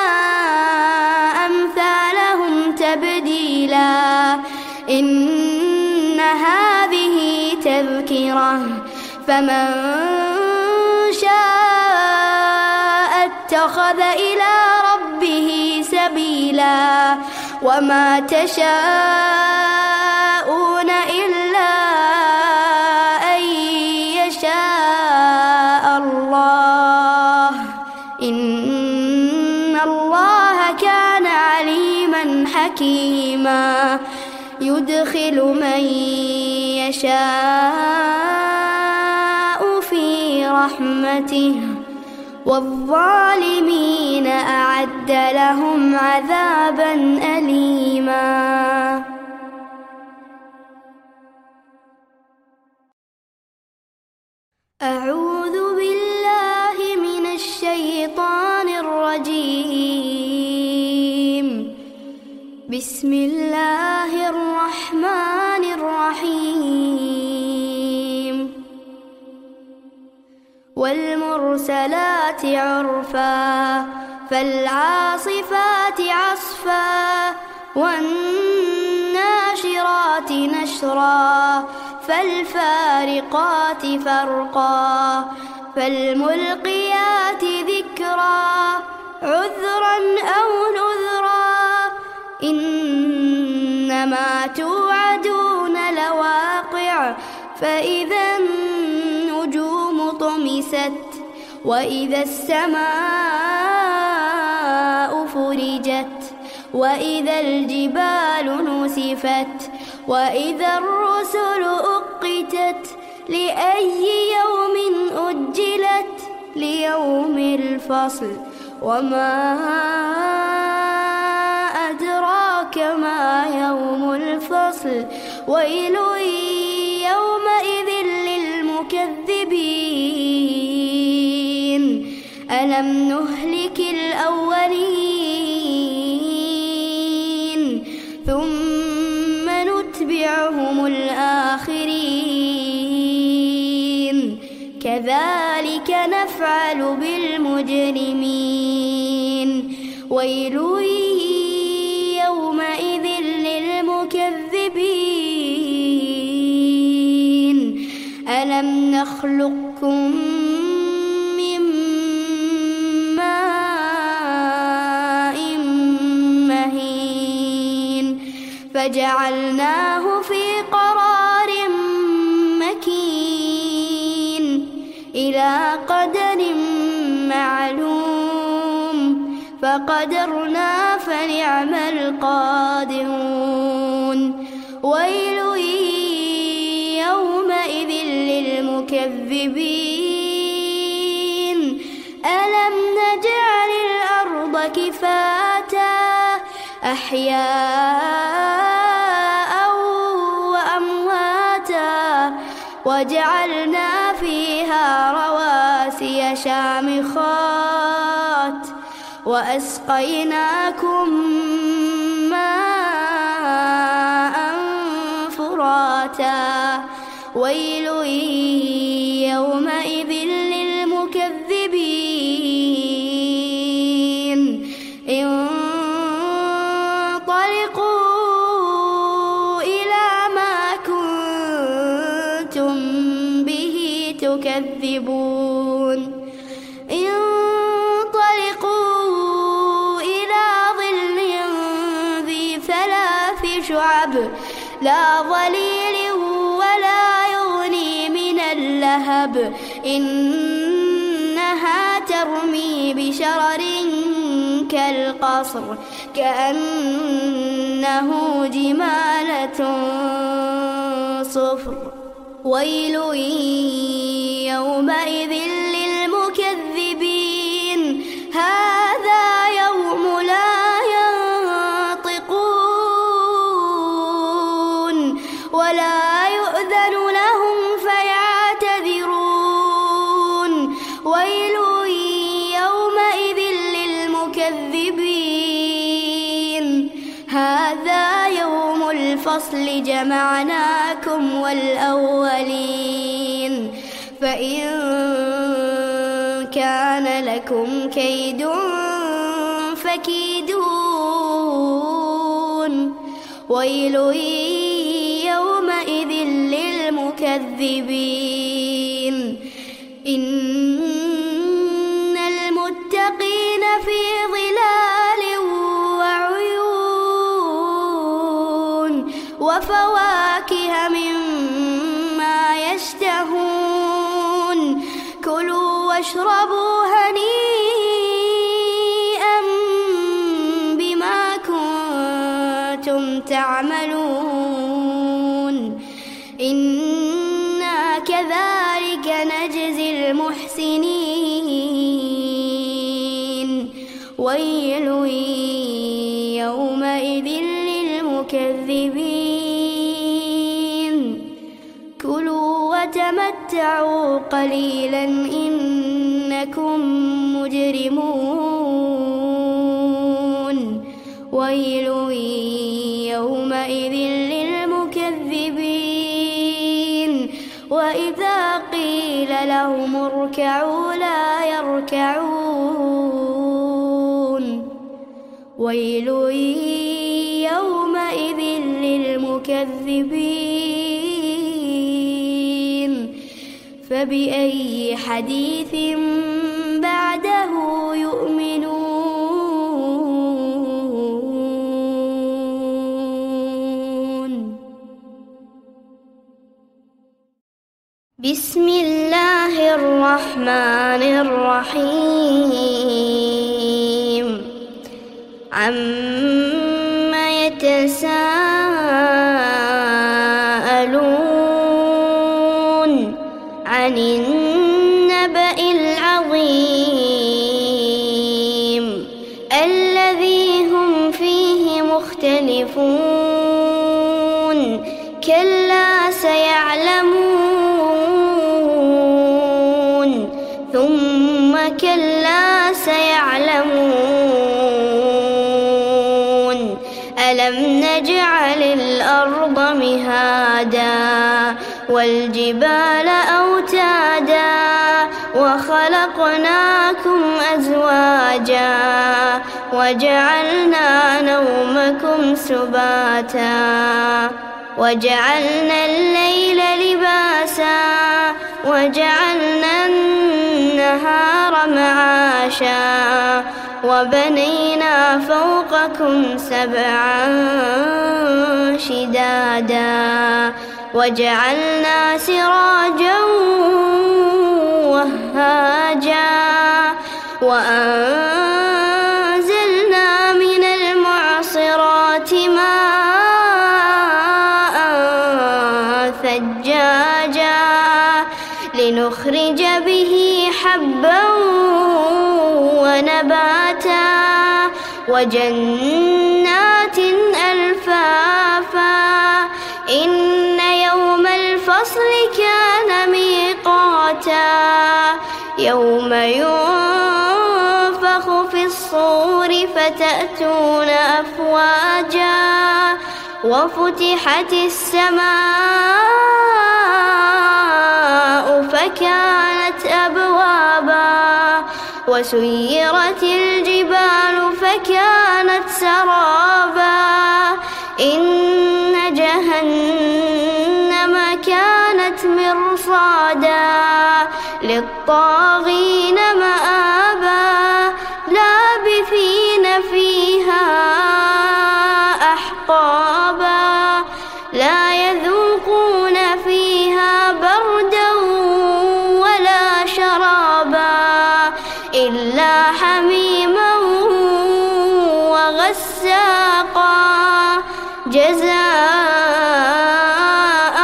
أمثالهم تبديلا إن هذه تذكرة فمن شاء اتخذ إلى ربه سبيلا وما تشاءون إلا أن يشاء الله إن الله كان عليما حكيما يدخل من يشاء في رحمته والظالمين أعد لهم عذابا أليما أعوذ بالله من الشيطان الرجيم بسم الله الرحمن الرحيم والمرسلات عرفا فالعاصفات عصفا والناشرات نشرا فالفارقات فرقا فالملقيات ذكرا عذرا أو نذرا إنما توعدون لواقع فإذا النجوم طمست وإذا السماء فرجت وإذا الجبال نسفت وإذا الرسل أقتت لأي يوم أجلت ليوم الفصل وما أدراك ما يوم الفصل ويل يومئذ للمكذبين ألم ألم نهلك الأولين ثم نتبعهم الآخرين كذلك نفعل بالمجرمين ويل يومئذ للمكذبين ألم نخلقكم من ماء مهين فجعلناه في قرار مكين إلى قدر معلوم فقدرنا فنعم القادرون ويل يومئذ للمكذبين ألم نجعل الأرض كفاتا أحياء وأمواتا وجعلنا فيها رواسي شامخات وأسقيناكم ماء فراتا ويل يومئذ للمكذبين انطلقوا إلى ما كنتم به تكذبون انطلقوا إلى ظل ذي ثلاث شعب لا ظليل ولا يغني من اللهب إنها ترمي بشرر كالقصر كأنه جمالة صفر ويل يومئذ للمكذبين هذا يوم لا ينطقون ولا يؤذن لهم فيعتذرون ويل يومئذ للمكذبين هذا يوم الفصل جمعناكم والأولين فإن كان لكم كيد فكيدون ويل يومئذ للمكذبين إن المتقين في ظلال وعيون وفواكه مما يشتهون كلوا واشربوا هنيئا بما كنتم تعملون إنا كذلك نجزي المحسنين ويل يومئذ للمكذبين كلوا وتمتعوا قليلا إنكم مجرمون ويل يومئذ للمكذبين وإذا قيل لهم اركعوا لا يركعون ويل يومئذ للمكذبين فبأي حديث بعده يؤمنون بسم الله الرحمن الرحيم عما يتساءلون عن النبأ العظيم الذي هم فيه مختلفون كلا سيعلمون ثم كلا ألم نجعل الأرض مهادا والجبال أوتادا وخلقناكم أزواجا وجعلنا نومكم سباتا وجعلنا الليل لباسا وجعلنا النهار معاشا وبنينا فوقكم سبعا شدادا وجعلنا سراجا وهاجا وأنزلنا من المعصرات ماء ثجاجا لنخرج به حبا ونباتا وجنات ألفافا إن يوم الفصل كان ميقاتا يوم ينفخ في الصور فتأتون أفواجا وفتحت السماء فكانت أبوابا وسيرت الجبال فكانت سرابا إن جهنم كانت مرصادا للطاغين مآبا لابثين فيها أحقابا لا يذوقون فيها بردا ولا شرابا إلا حميما وغساقا جزاء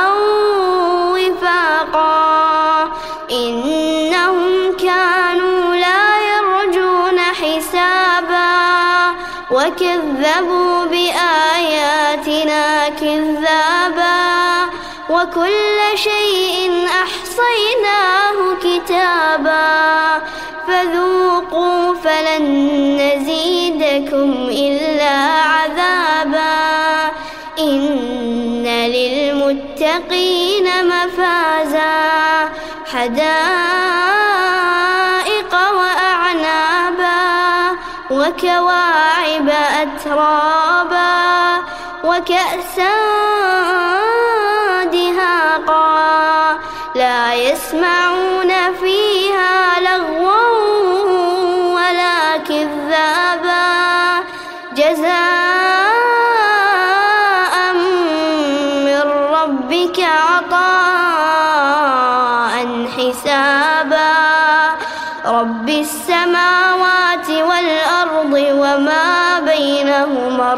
وفاقا إنهم كانوا لا يرجون حسابا وكذبوا بآياتنا كذابا وكل شيء أحصيناه كتابا فذوقوا فلن نزيدكم إلا عذابا إن للمتقين مفازا حدائق وأعنابا وكواعب أترابا وكأسا دهاقا لا يسمعون فيها لغوا ولا كذابا جزاء من ربك عطاء حسابا رب السماوات والأرض وما بينهما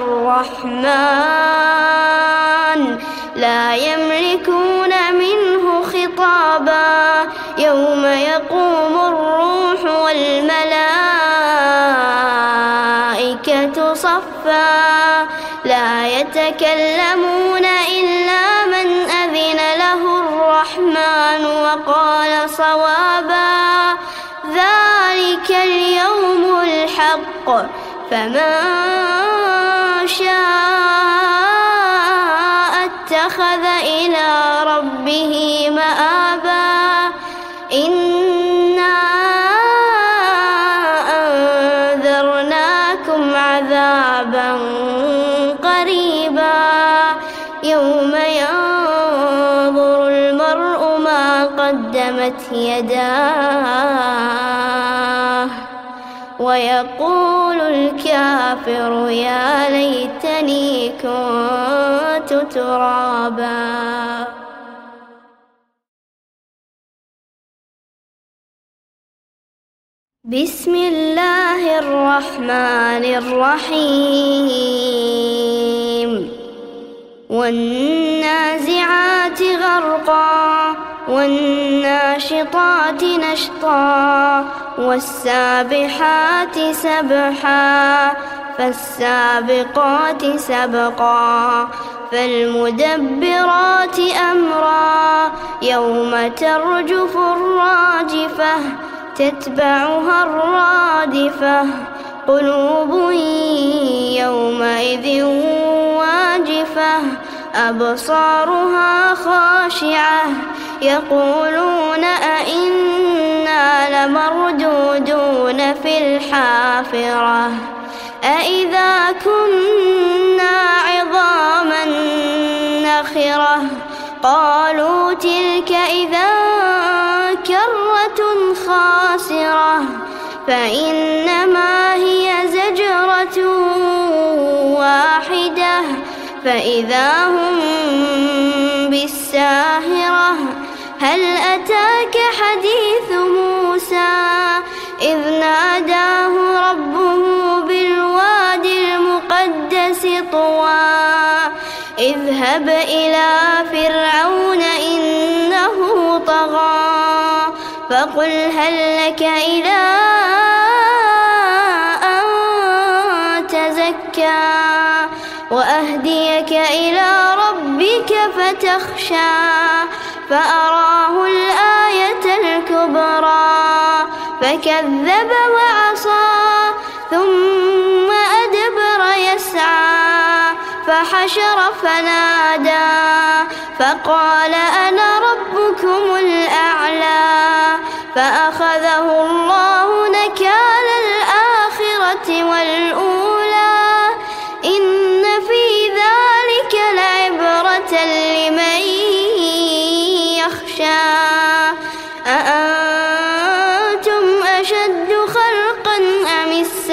الرحمن لا يملكون منه خطابا يوم يقوم الروح والملائكة صفا لا يتكلمون إلا من أذن له الرحمن وقال صوابا ذلك اليوم الحق فمن شاء اتخذ إلى ربه مآبا إنا أنذرناكم عذابا قريبا يوم ينظر المرء ما قدمت يداه ويقول الكافر يا ليتني كنت ترابا. بسم الله الرحمن الرحيم والنازعات غرقا والناشطات نشطا والسابحات سبحا فالسابقات سبقا فالمدبرات أمرا يوم ترجف الراجفة تتبعها الرادفة قلوب يومئذ واجفة أبصارها خاشعة يقولون أئنا لمردودون في الحافرة أئذا كنا عظاما نخرة قالوا تلك إذا كرة خاسرة فإنما هي زجرة واحدة فإذا هم بالساهرة هل أتاك حديث موسى إذ ناداه ربه بالواد المقدس طوى اذهب إلى فرعون إنه طغى فقل هل لك إلى أن تزكى وأهديك إلى ربك فتخشى فأراه الآية الكبرى فكذب وعصى ثم أدبر يسعى فحشر فنادى فقال أنا ربكم الأعلى فأخذه الله نكال الآخرة والأولى إن في ذلك لعبرة لمن يخشى أأنتم أشد خلقا أم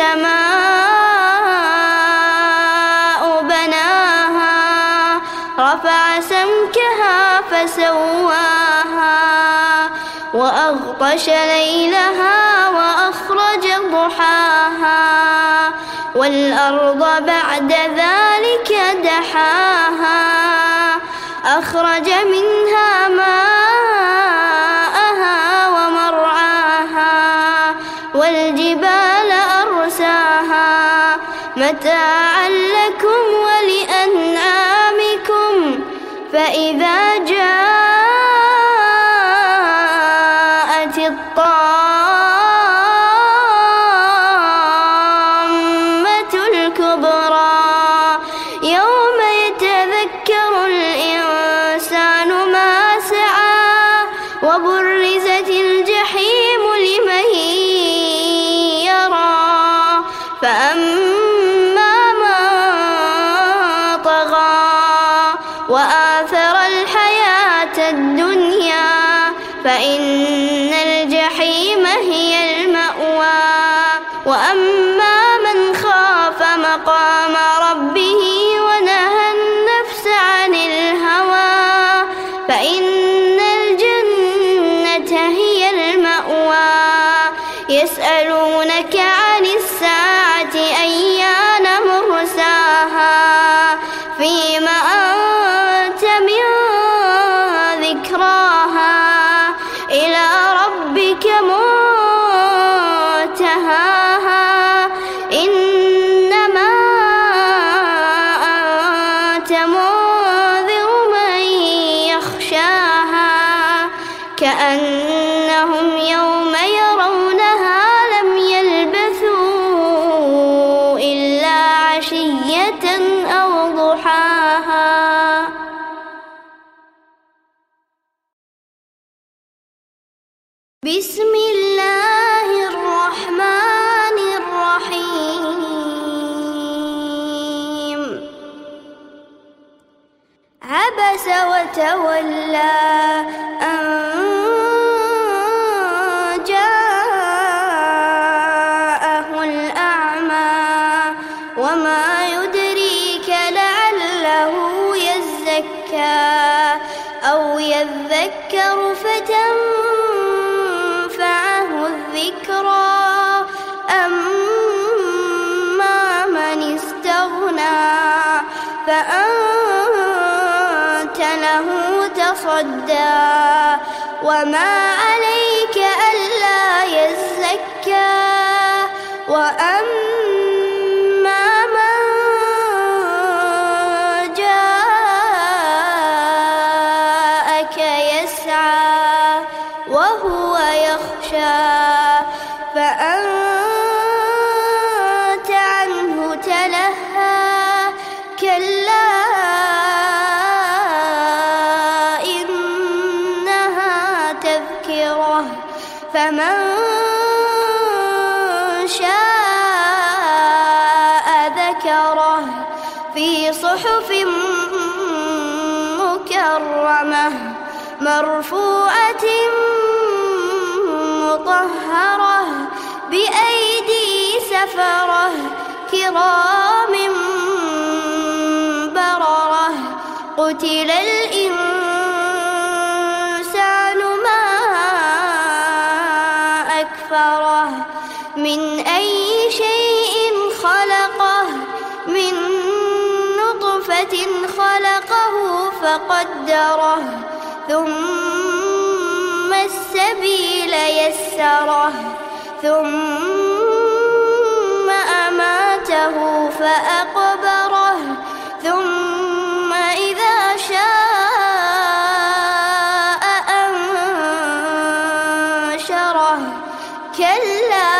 السماء بناها رفع سمكها فسواها وأغطش ليلها وأخرج ضحاها والأرض بعد ذلك دحاها أخرج منها ماءها ومرعاها والجبال أرساها متاعا لكم ولأنعامكم فإذا جاءت الطامة الكبرى يوم يتذكر الإنسان ما سعى وبرزت الجحيم لمن يرى فأما من طغى وآثر الحياة الدنيا فإن الجحيم هي المأوى وأما من خاف مقام ربه ونهى النفس عن الهوى فإن الجنة هي المأوى يسألونك عن الساعة أيان مرساها فيما أنت من ذكراها إلى ربك منتهاها إنما أنت منذر من يخشاها كأنهم يوم يرونها لم يلبثوا إلا عشية أو ضحاها بسم الله الرحمن الرحيم عبس وتولى أن جاءه الأعمى وما يدريك لعله يزكى أو يذكر فتنفعه الذكرى أما من استغنى فأنت له تصدى وما عليك ألا يزكى وأما من جاءك يسعى وهو يخشى فأنت شاء ذكره في صحف مكرمة مرفوعة مطهرة بأيدي سفرة كرام بررة قتل الإنسان ما أكفره من أي شيء خلقه من نطفة خلقه فقدره ثم السبيل يسره ثم أماته فأقبره ثم إذا شاء أنشره كلا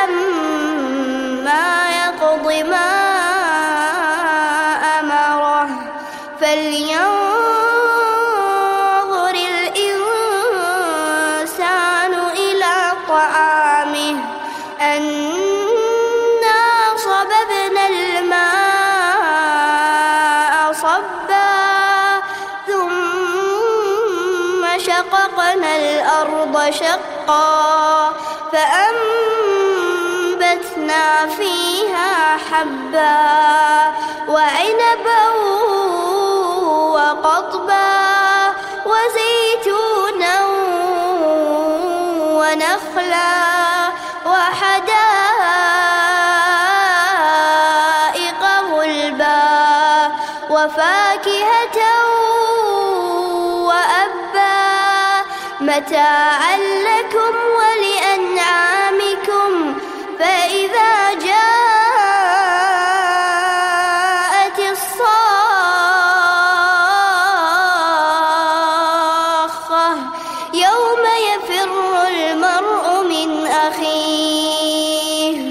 لما يقض ما أمره فلينظر الإنسان إلى طعامه أنا صببنا الماء صبا ثم شققنا الأرض شقا فأنبتنا فيها حبا وعنبا وقضبا وزيتونا ونخلا وحدائق غلبا وفاكهة وأبا متاعا لكم ولأنعامكم فإذا جاءت الصاخة يوم يفر المرء من أخيه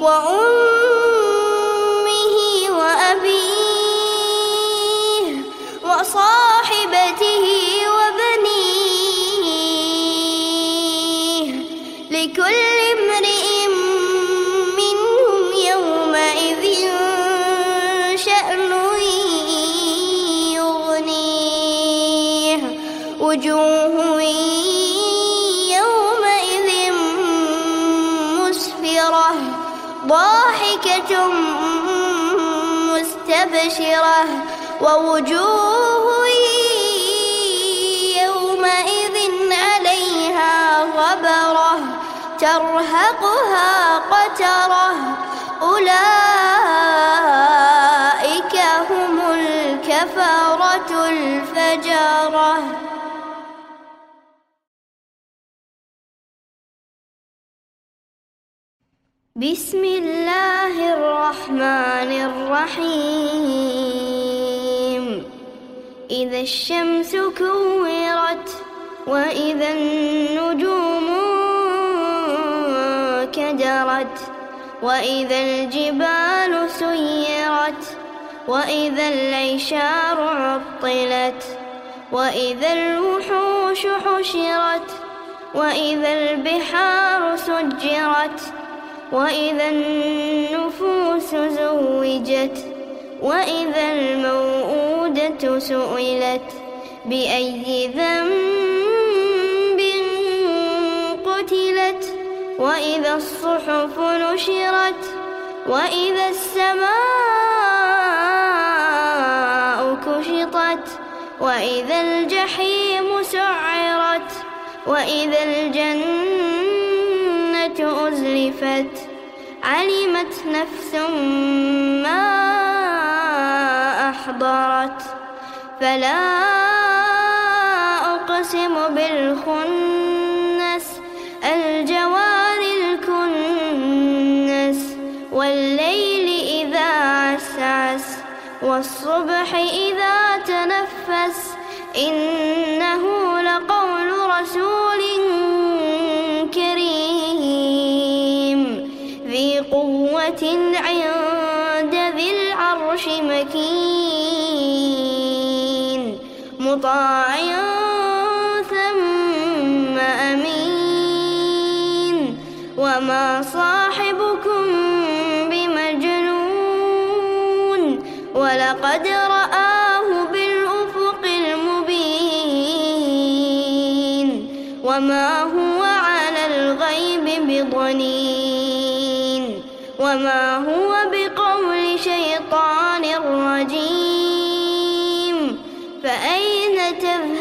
وأمه وأبيه وصاحبته وبنيه لكل امرئ منهم يومئذ شأن يغنيه وجوه يومئذ مسفرة ضاحكة مستبشرة ووجوه يومئذ عليها غبرة ترهقها قترة أولئك هم الكفرة الفجرة. بسم الله الرحمن الرحيم إذا الشمس كورت وإذا النجوم كدرت وإذا الجبال سيرت وإذا العشار عطلت وإذا الوحوش حشرت وإذا البحار سجرت وإذا النفوس زوجت وإذا الموءودة سئلت بأي ذنب قتلت وإذا الصحف نشرت وإذا السماء كشطت وإذا الجحيم سعرت وإذا الجنة أزلفت علمت نفس ما أحضرت فلا أقسم بالخنس الجوار الكنس والليل إذا عسعس والصبح إذا تنفس إنه لقول رسول كريم ذي قوة عند ذي العرش مكين مطاع ثم أمين وما صاحبكم قد رآه بالأفق المبين وما هو على الغيب بضنين وما هو بقول شيطان رجيم فأين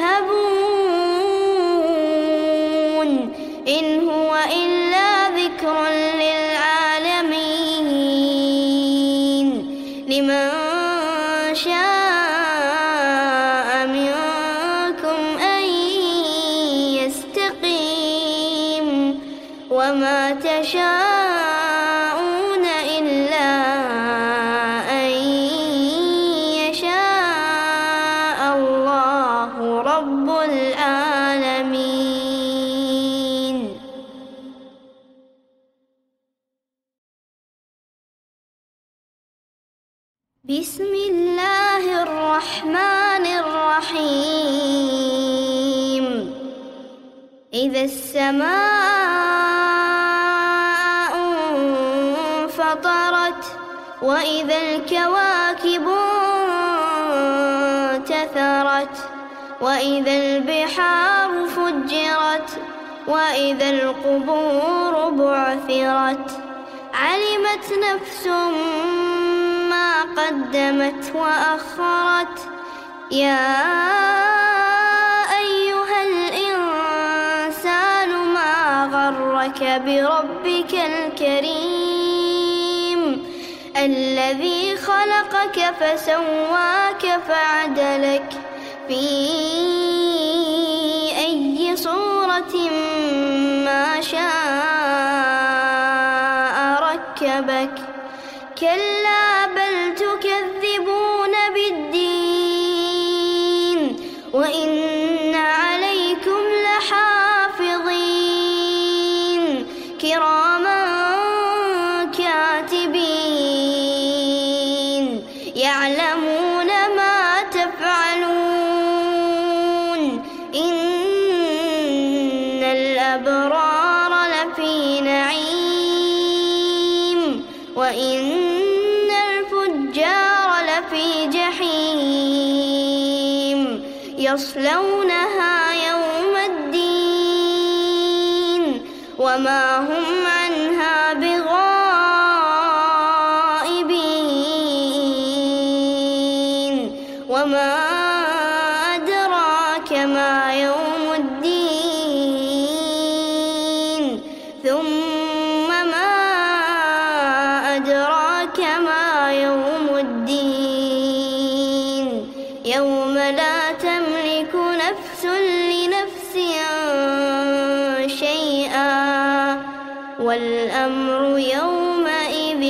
تذهبون إن هو إلا ذكر للعالمين لمن شاء منكم أن يستقيم وما تشاءون إلا أن يشاء الله رب العالمين. بسم الله الرحمن الرحيم. إذا السماء انفطرت وإذا الكواكب انتثرت وإذا البحار فجرت وإذا القبور بعثرت علمت نفس ما قدمت وأخرت يا أيها الإنسان ما غرك بربك الكريم الذي خلقك فسواك فعدلك في أي صورة ما شاء ركبك كلا بل تكذبون بالدين وإن عليكم لحافظين كراما كاتبين يعلمون ما تفعلون إن الأبرار لفي نعيم وإن الفجار لفي جحيم يصلونها يوم الدين وما هم عنها بغائبين وما أدراك ما يوم الدين ثم ما أدراك ما يوم الدين يوم لا تملك نفس لنفس شيئا والأمر يومئذ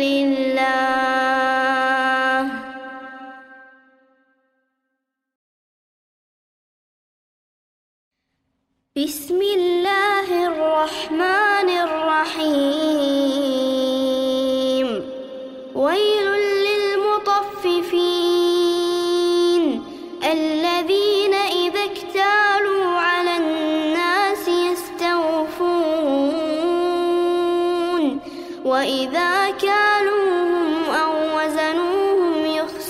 لله. بسم الله الرحمن الرحيم. ويل للمطففين الذين إذا اكتالوا على الناس يستوفون وإذا كالوهم أو وزنوهم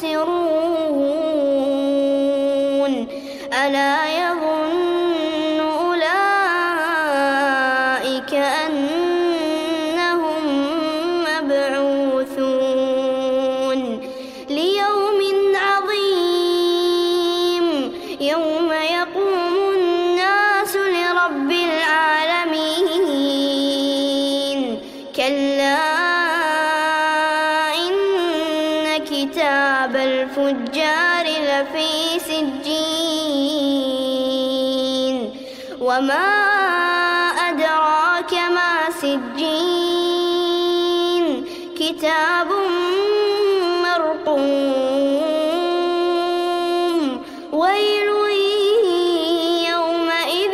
يخسرون ألا يظن أولئك أنهم مبعوثون ليوم عظيم يوم يقوم الناس لرب العالمين كلا إن كتاب الفجار لفي سجين وما أدراك ما سجين كتاب مرقوم ويل يومئذ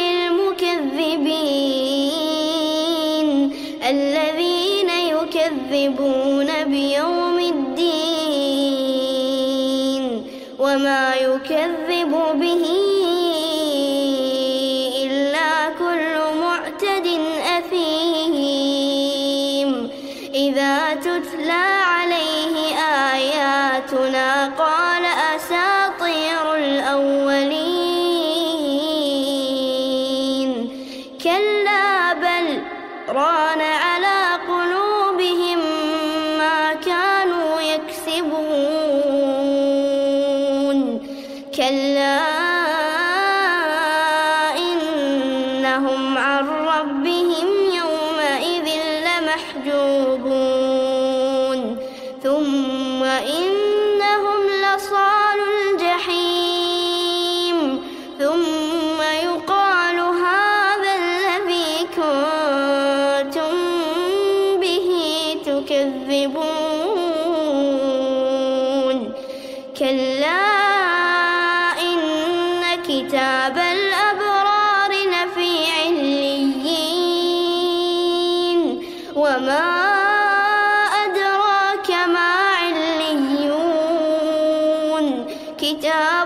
للمكذبين الذين يكذبون بيوم الدين وما يكذب به إلا كل معتد أثيم إذا تتلى عليه آياتنا يكذبون كلا إن كتاب الأبرار لفي عليين وما أدراك ما عليون كتاب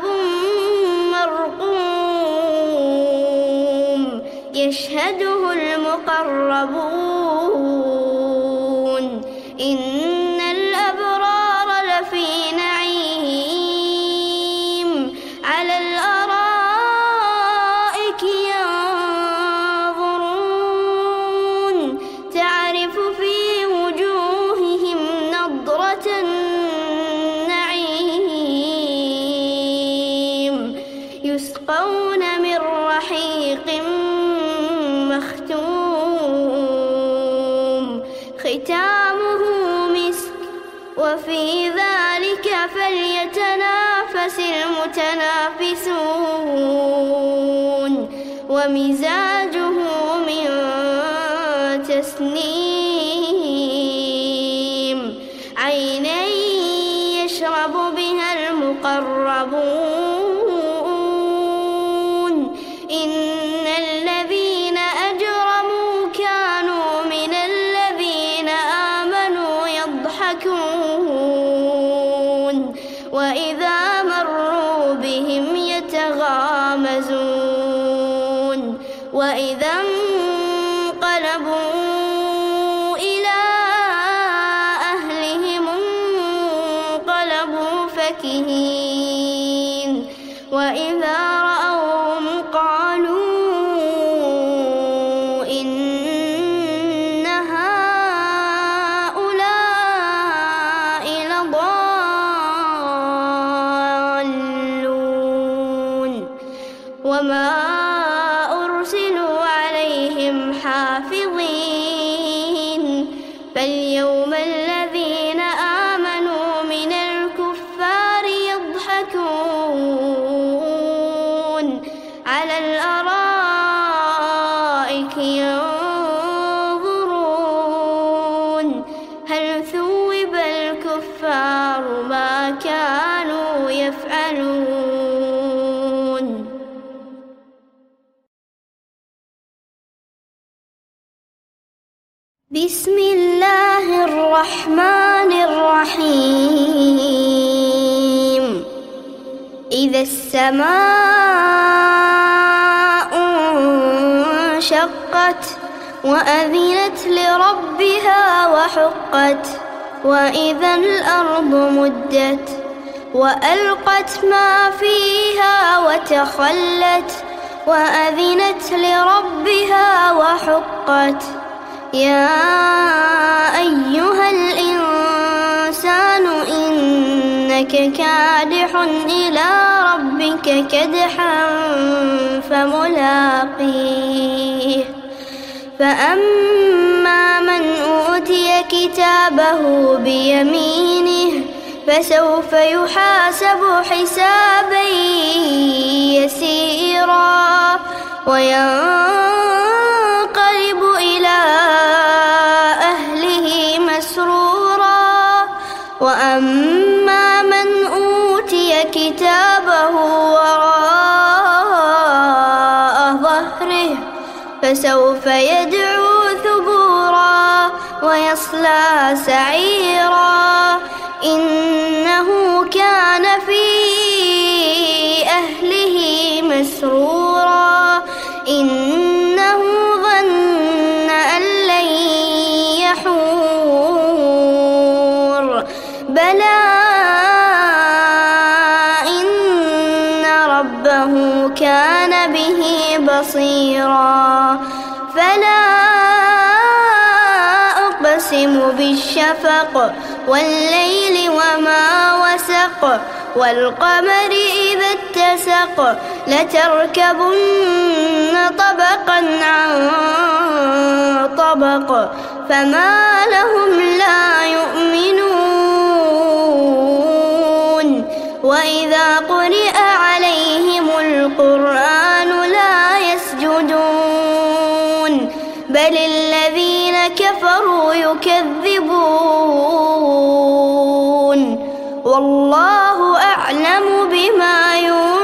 مرقوم يشهده المقربون إن الأبرار لفي نعيم على الأرائك ينظرون تعرف في وجوههم نضرة النعيم يسقون من رحيق مختوم ختامه مسك وفي ذلك فليتنافس المتنافسون ومزاجه من تسنيم عينا يشرب بها المقربون إن الذين أجرموا كانوا من الذين آمنوا يضحكون وإذا مروا بهم يتغامزون وإذا انقلبوا إلى أهلهم انقلبوا فكهين وإذا رأوهم قالوا إن هؤلاء لضالون وما أرسلوا عليهم حافظين فاليوم الذين آمنوا من الكفار يضحكون على الأرائك ينظرون هل ثوب الكفار ما كانوا يفعلون بسم الله الرحمن الرحيم إذا السماء انشقت وأذنت لربها وحقت وإذا الأرض مدت وألقت ما فيها وتخلت وأذنت لربها وحقت يا أيها الإنسان إنك كادح إلى ربك كدحا فملاقيه فأما من أوتي كتابه بيمينه فسوف يحاسب حسابا يسيرا وينقلب إلى أهله مسرورا وأما من أوتي كتابه وراء ظهره فسوف يدعو ثبورا ويصلى سعيرا إنه كان في أهله مسرورا إنه ظن أن لن يحور بلى إن ربه كان به بصيرا فلا أقسم بالشفق والليل وما وسق والقمر إذا اتسق لتركبن طبقا عن طبق فما لهم لا يؤمنون وإذا قرئ عليهم القرآن لا يسجدون بل الذين كفروا يكذبون والله أعلم بما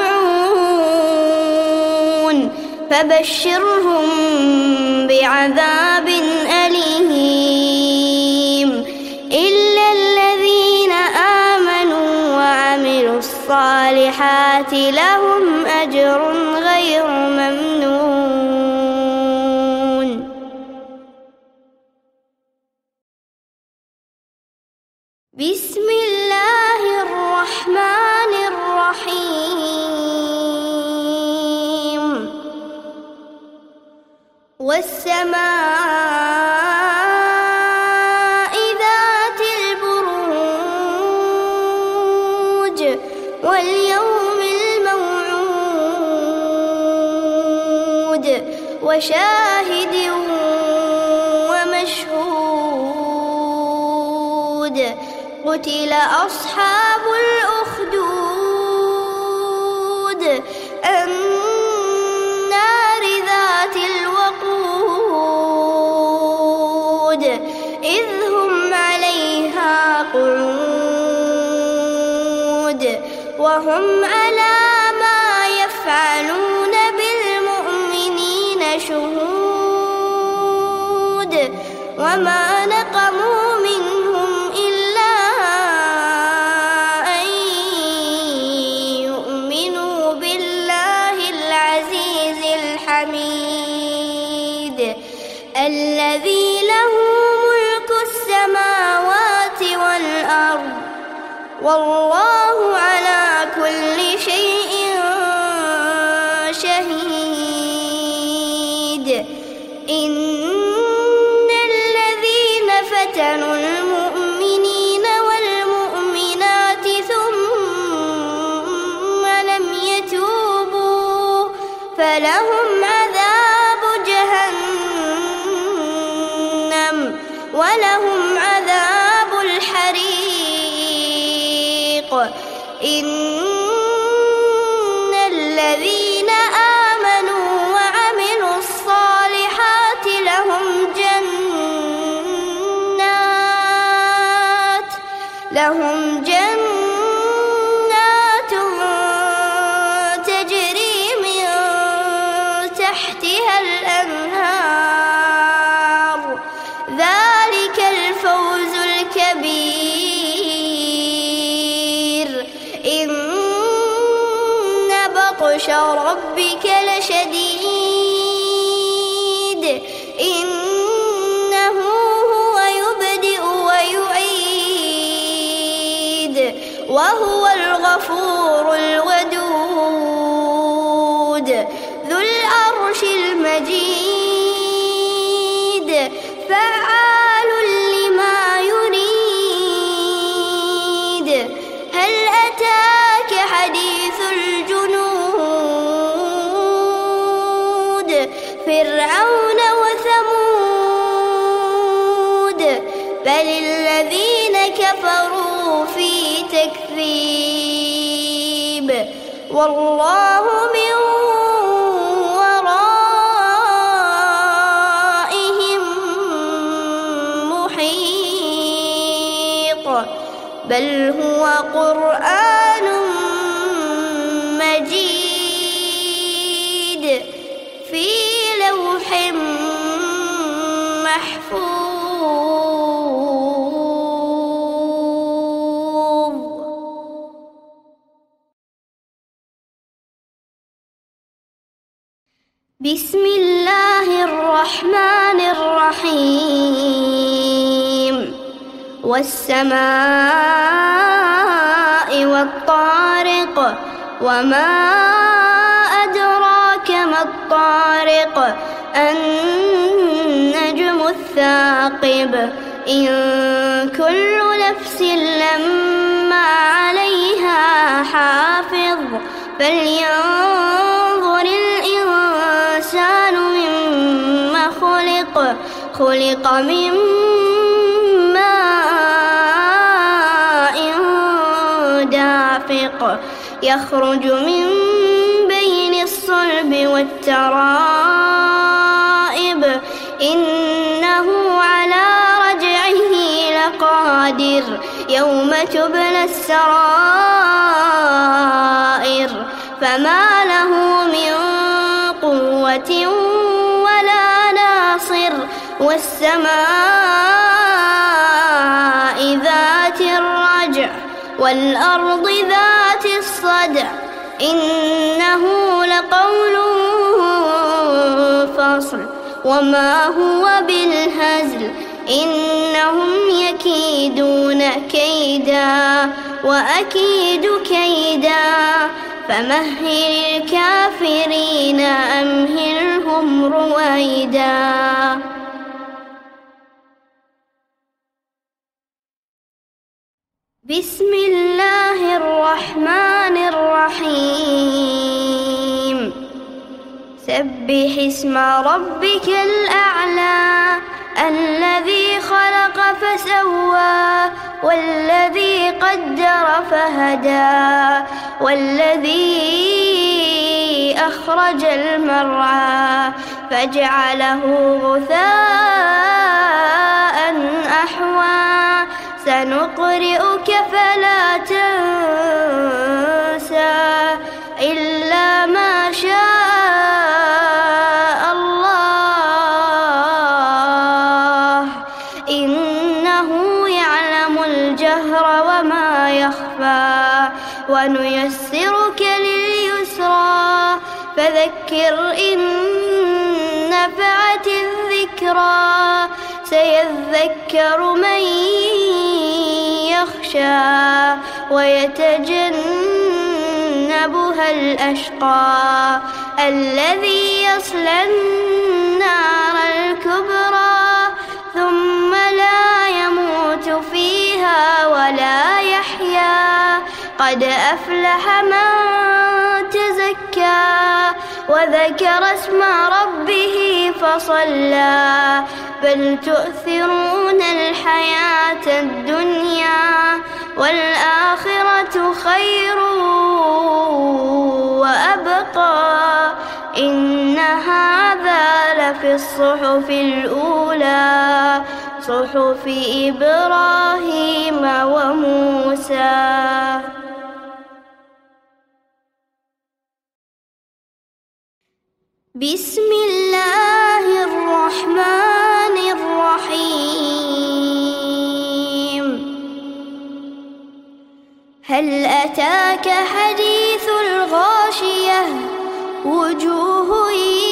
يوعون فبشرهم بعذاب أليم إلا الذين آمنوا وعملوا الصالحات لهم أجر غير ممنون. بسم الله الرحمن الرحيم والسماء ذات البروج واليوم الموعود وشاهد ومشهود قتل أصحاب الأخدود النار ذات الوقود إذ هم عليها قعود وهم على ما يفعلون بالمؤمنين شهود وما نقموا منهم إلا أن يؤمنوا بالله العزيز الحميد الذي له ملك السماوات والأرض والله على كل شيء شهيد. إن الذين فتنوا المؤمنين والمؤمنات ثم لم يتوبوا فلهم عذاب جهنم ولهم عذاب الحريق. إن الذين آمنوا وعملوا الصالحات لهم جنات تجري من تحتها الأنهار ذلك الفوز الكبير. إن بطش ربك لشديد إنه هو يبدئ ويعيد وهو الغفور الودود ذو العرش المجيد فعال لما يريد. هل أتاك حديث الجنود فرعون وثمود بل الذين كفروا في تكذيب والله من ورائهم محيط بل هو قرآن مجيد في لوح محفوظ. بسم الله الرحمن الرحيم والسماء والطارق وما أدراك ما الطارق النجم الثاقب إن كل نفس لما عليها حافظ فلينظر الإنسان مما خلق من ماء دافق يخرج من بين الصلب والترائب إنه على رجعه لقادر السرائر يوم تبلى السرائر فما له من قوة ولا ناصر والسماء ذات الرجع والأرض ذات الصدع إنه لقول فصل وما هو بالهزل إنهم يكيدون كيدا وأكيد كيدا فمهل الكافرين أمهلهم رويدا. بسم الله الرحمن الرحيم سبح اسم ربك الأعلى الذي خلق فسوى والذي قدر فهدى والذي أخرج المرعى فجعله غثاء أحوى سنقرئك فلا تنسى إلا ما شاء الله إنه يعلم الجهر وما يخفى ونيسرك لليسرى فذكر إن نفعت الذكرى سيذكر من يخشى ويتجنبها الأشقى الذي يصلى النار الكبرى ثم لا يموت فيها ولا يحيا قد أفلح من تزكى وذكر اسم ربه فصلى بل تؤثرون الحياة الدنيا والآخرة خير وأبقى إن هذا لفي الصحف الأولى صحف إبراهيم وموسى. بسم الله الرحمن الرحيم هل أتاك حديث الغاشية وجوه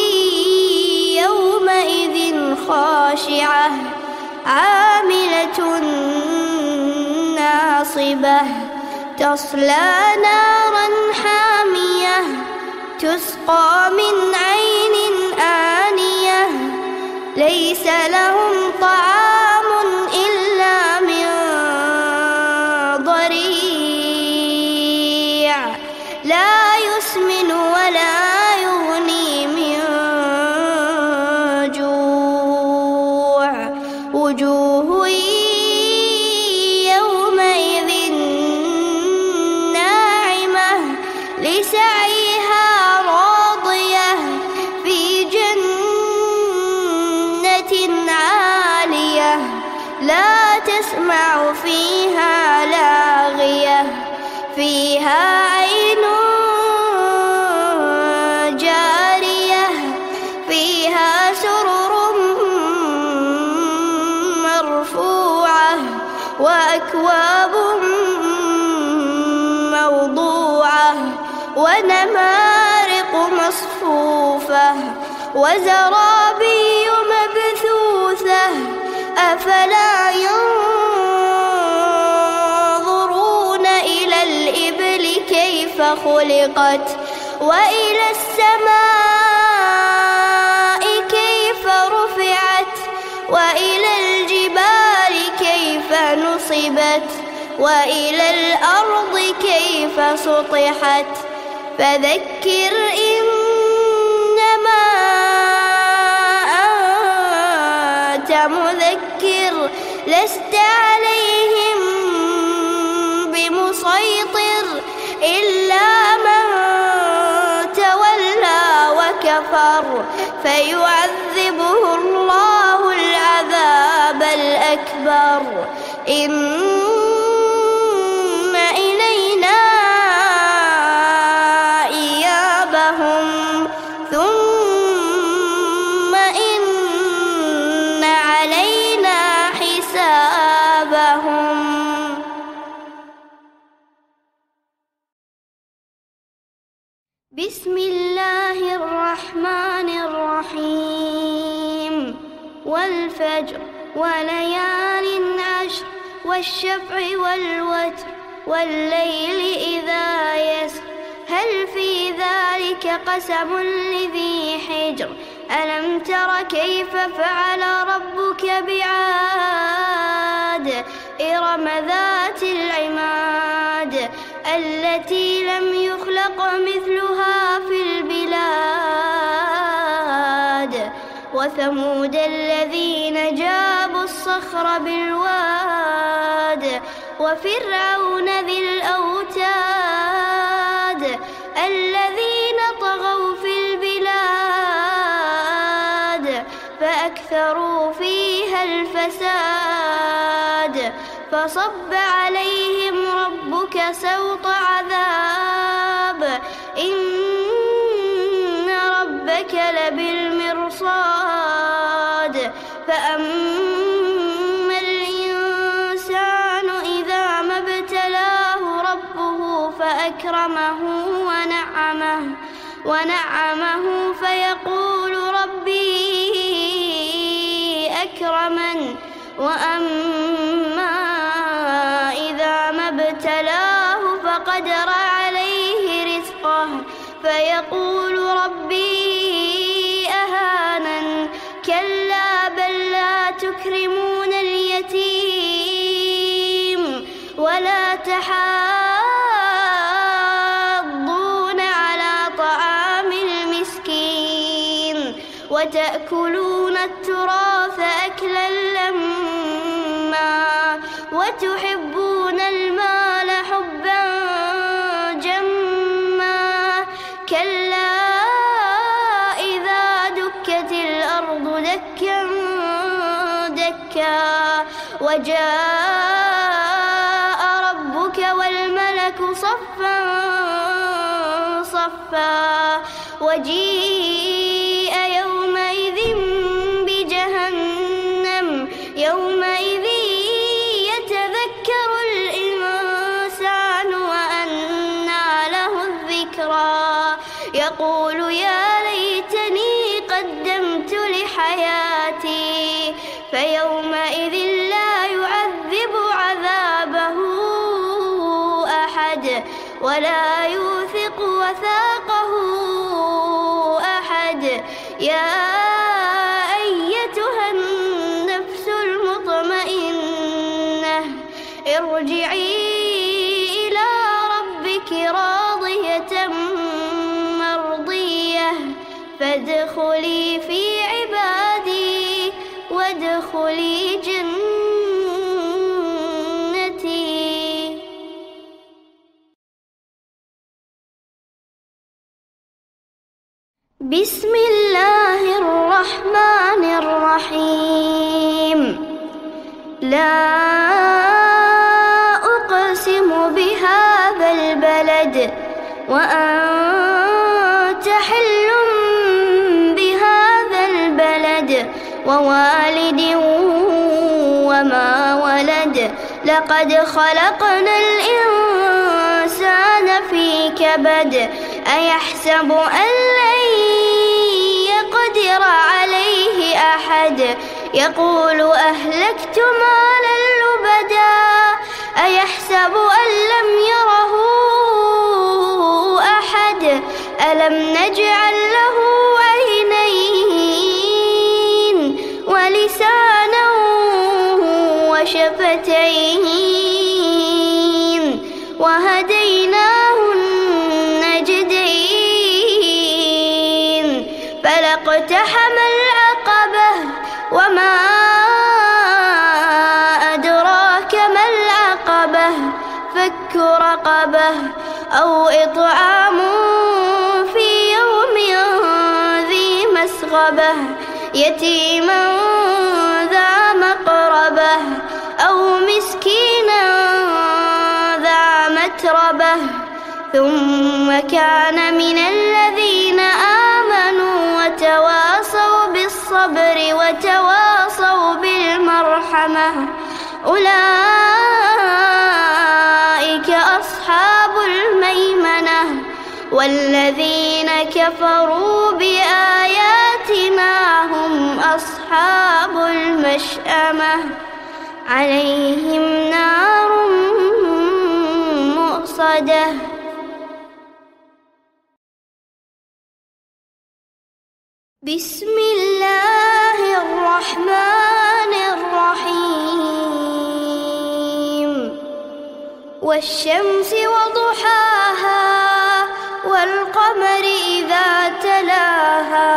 يومئذ خاشعة عاملة ناصبة تصلى نارا حامية تسقى من عين آنية ليس لهم طعام إلا من ضريع لا يسمن ولا يغني من جوع وجوه يومئذ ناعمة لسعيها راضية في جنة عالية لا تسمع فيها لاغية فيها عين جارية فيها سرر مرفوعة وأكواب موضوعة ونمارق مصفوفة وزرابي مبثوثة أفلا ينظرون إلى الإبل كيف خلقت وإلى السماء كيف رفعت وإلى الجبال كيف نصبت وإلى الأرض كيف سطحت فذكر إنما أنت مذكر لست عليهم بمسيطر إلا من تولى وكفر فيعذبه الله العذاب الأكبر بسم الله الرحمن الرحيم والفجر وليال عشر والشفع والوتر والليل إذا يسر هل في ذلك قسم لذي حجر ألم تر كيف فعل ربك بعاد إرم ذات العماد التي لم يخلق مثلها في البلاد وثمود الذين جابوا الصخر بالواد وفرعون ذي الأوتاد الذين طغوا في البلاد فأكثروا فيها الفساد فصب عليهم ربك سوط عذاب إن ربك لبالمرصاد فأما الإنسان إذا ما ابتلاه ربه فأكرمه ونعمه فيقول ربي أكرمن وأما إذا ما ابتلاه فقدر عليه رزقه فيقول ربي أهانن كلا بل لا تكرمون اليتيم ولا تحاضون على طعام المسكين وتأكلون التراث أكلا لما وتحبون المال حبا جما كلا إذا دكت الأرض دكا دكا وجاء ربك والملك صفا صفا وجيء يومئذ بجهنم يومئذ يتذكر الإنسان وأنى له الذكرى يقول يا ليتني قدمت لحياتي فيومئذ لا يعذب عذابه أحد ولا يوثق وثاقه أحد يا أيتها النفس المطمئنة ارجعي إلى ربك راضية مرضية فادخلي في عبادي وادخلي جنتي. بسم الله الرحمن الرحيم لا أقسم بهذا البلد وأنت حل بهذا البلد ووالد وما ولد لقد خلقنا الإنسان في كبد أيحسب أن لن يقدر عليه أحد يقول أهلكت مالا لبدا أيحسب أن لم يره أحد ألم نجعل له عينين ولسانا وشفتين وهديناه النجدين فلاقتحم العقبة وما أدراك ما العقبة فك رقبة أو إطعام في يوم ذي مسغبة يتيما ذا مقربة أو مسكينا ذا متربة ثم كان من الذين آمنوا وتواصوا بالصبر وتواصوا بالمرحمة أولئك أصحاب الميمنة والذين كفروا بآياتنا هم أصحاب المشأمة عليهم نار مؤصدة. بسم الله الرحمن الرحيم. والشمس وضحاها والقمر إذا تلاها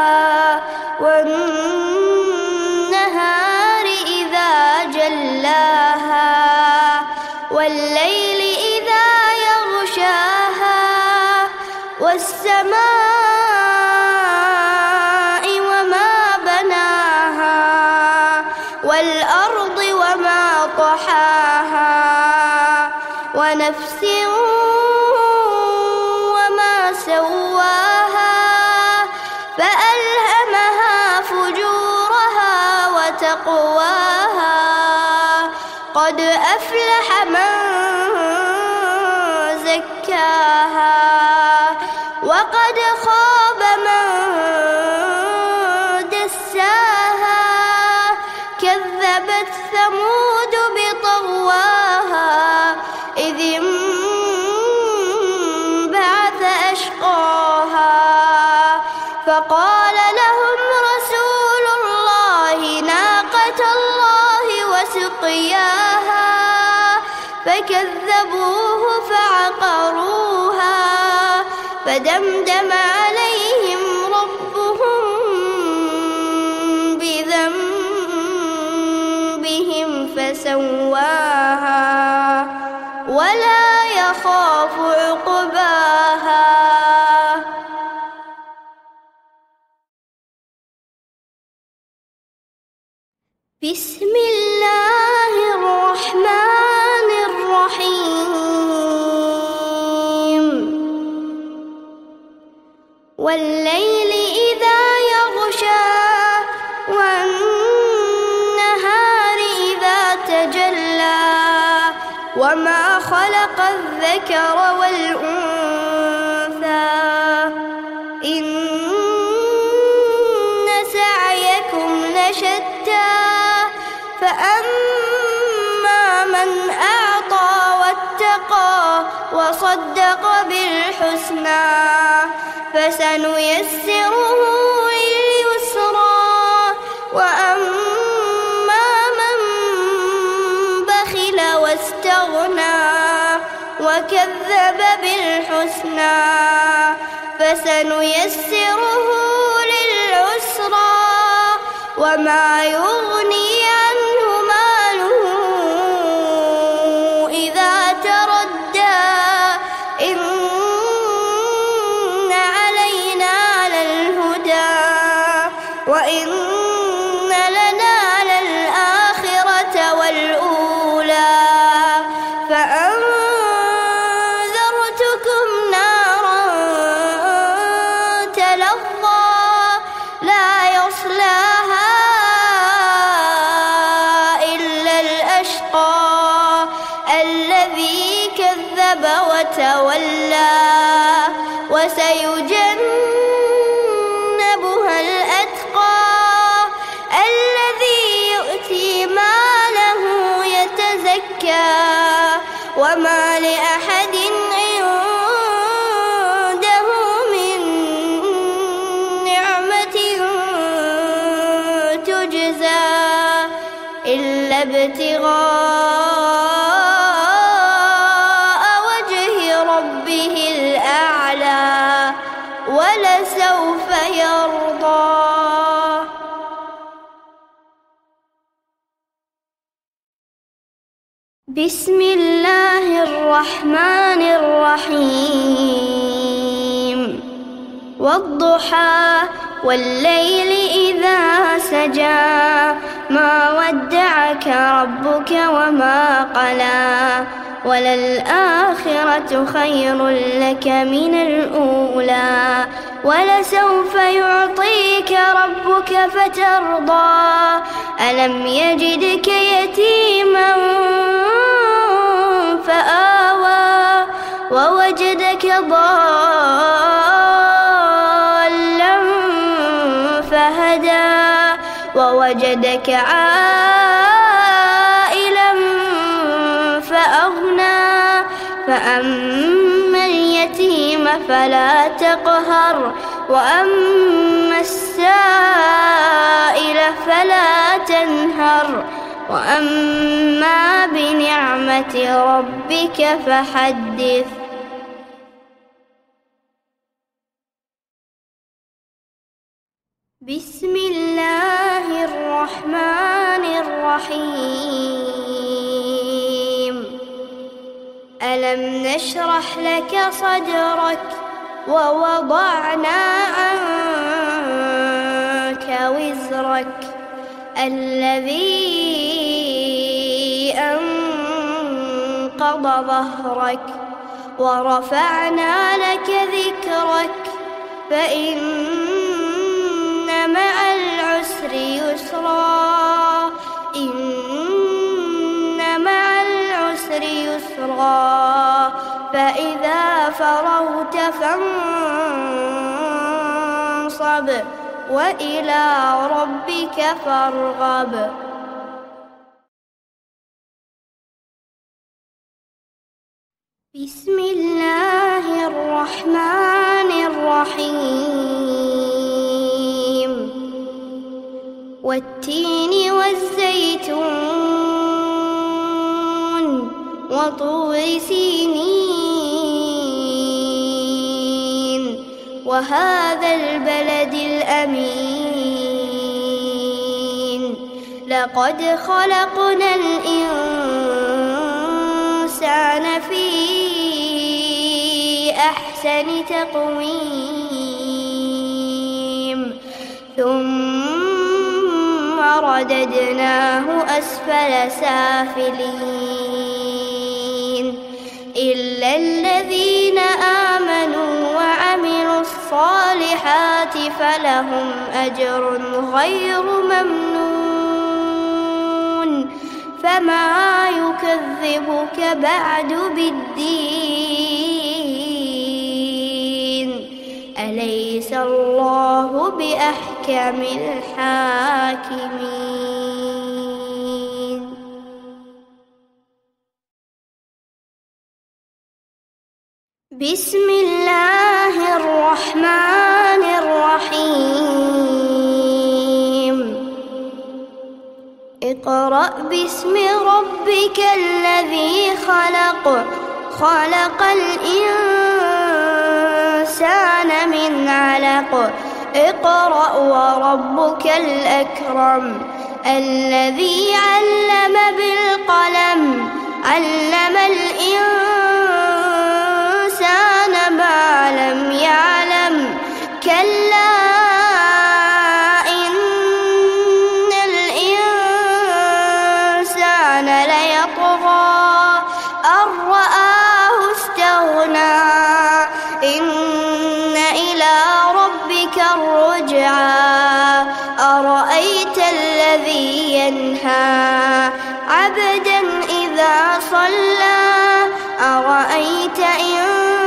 والنهار إذا جلاها والليل إذا يغشاها والسماء وما بناها والأرض وما طحاها ونفس وما سواها فألهمها فجورها وتقواها قد أفلح من زكاها وقد خاب من دساها كذبت ثمود بطغواها إذ انبعث أشقاها فقال لهم رسول الله ناقة الله وسقياها فكذبوه فعقروها فدمدم عليهم ربهم بذنبهم فسواها ولا يخاف عقباها. بسم الله الرحمن الرحيم. والليل إذا يغشى والنهار إذا تجلى وما خلق الذكر والأنثى إن سعيكم لشتى فأما من أعطى واتقى وصدق بالحسنى فسنيسره لليسرى وأما من بخل واستغنى وكذب بالحسنى فسنيسره للعسرى وما يغني عنه ماله إذا تردى إن علينا للهدى وإن لنا للآخرة والأولى فأنذرتكم نارا تلظى لا يصلاها إلا الأشقى الذي كذب وتولى وسيجنبها الأتقى الذي يؤتي ماله يتزكى وما لأحد عنده من نعمة تجزى إلا ابتغاء وجه ربه الأعلى ولسوف يرضى. بسم الله الرحمن الرحيم. والضحى والليل إذا سجى ما ودعك ربك وما قلى وللآخرة خير لك من الأولى ولسوف يعطيك ربك فترضى ألم يجدك يتيما فآوى ووجدك ضالا ووجدك عائلا فأغنى فأما اليتيم فلا تقهر وأما السائل فلا تنهر وأما بنعمة ربك فحدث. بسم الله الرحمن الرحيم. ألم نشرح لك صدرك ووضعنا عنك وزرك الذي أنقض ظهرك ورفعنا لك ذكرك فإن مع العسر يسرا إن مع العسر يسرا فإذا فرغت فانصب وإلى ربك فارغب. بسم الله الرحمن الرحيم. والتين والزيتون وطور سينين وهذا البلد الأمين لقد خلقنا الإنسان في أحسن تقويم ثم رددناه أسفل سافلين إلا الذين آمنوا وعملوا الصالحات فلهم أجر غير ممنون فما يكذبك بعد بالدين أليس الله بأحكم الحاكمين. بسم الله الرحمن الرحيم. اقرأ باسم ربك الذي خلق خلق الإنسان من علق اقرأ وربك الأكرم الذي علم بالقلم علم الإنسان ما لم يعلم كلا إن الإنسان ليطغى أن رآه استغنى إن إلى ربك الرجعى أرأيت الذي ينهى عبدا إذا صلى أرأيت إن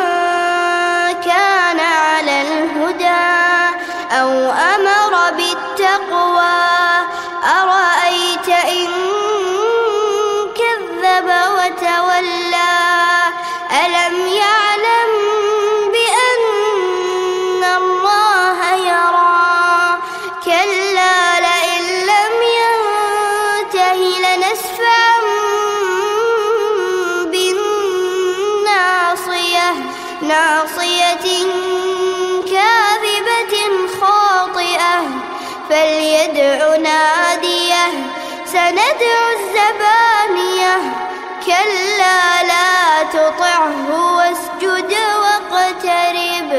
كان على الهدى أو أمر بالتقوى أرأيت إن كذب وتولى ألم يعلم بأن الله يرى كلا لئن لم ينته لنسفعا بالناصية ناصية كاذبة خاطئة فليدع ناديه سندع الزبانية كلا لا تطعه واسجد واقترب.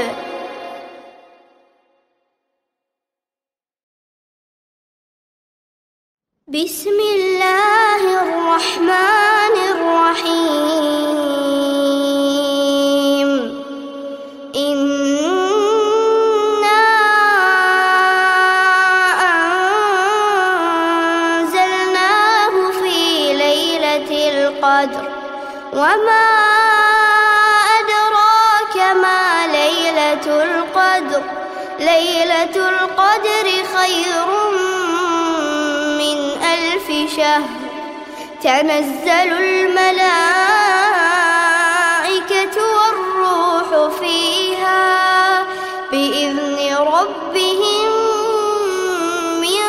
بسم الله الرحمن الرحيم. إنا أنزلناه في ليلة القدر وما أدراك ما ليلة القدر ليلة القدر خير من 1000 شهر تنزل الملائكة والروح فيها بإذن ربهم من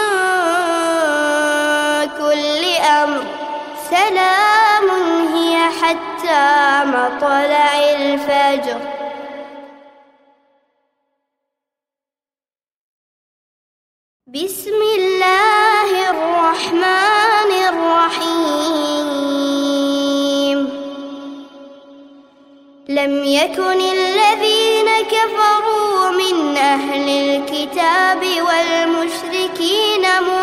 كل أمر سلام هي حتى مطلع الفجر. بسم الله الرحمن الرحيم. لم يكن الذين كفروا من أهل الكتاب والمشركين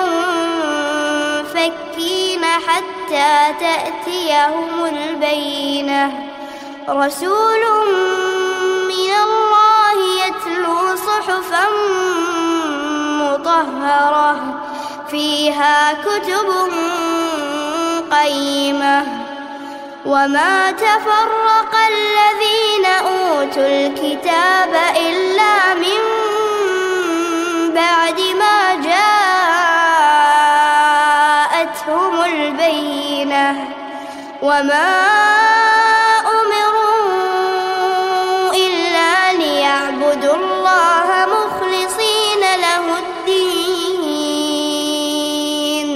منفكين حتى تأتيهم البينة. رسول من الله يتلو صحفا مطهرة فيها كتب قيمة. وما تفرق الذين أوتوا الكتاب إلا من بعد ما جاءتهم البينة. وما أمروا إلا ليعبدوا الله مخلصين له الدين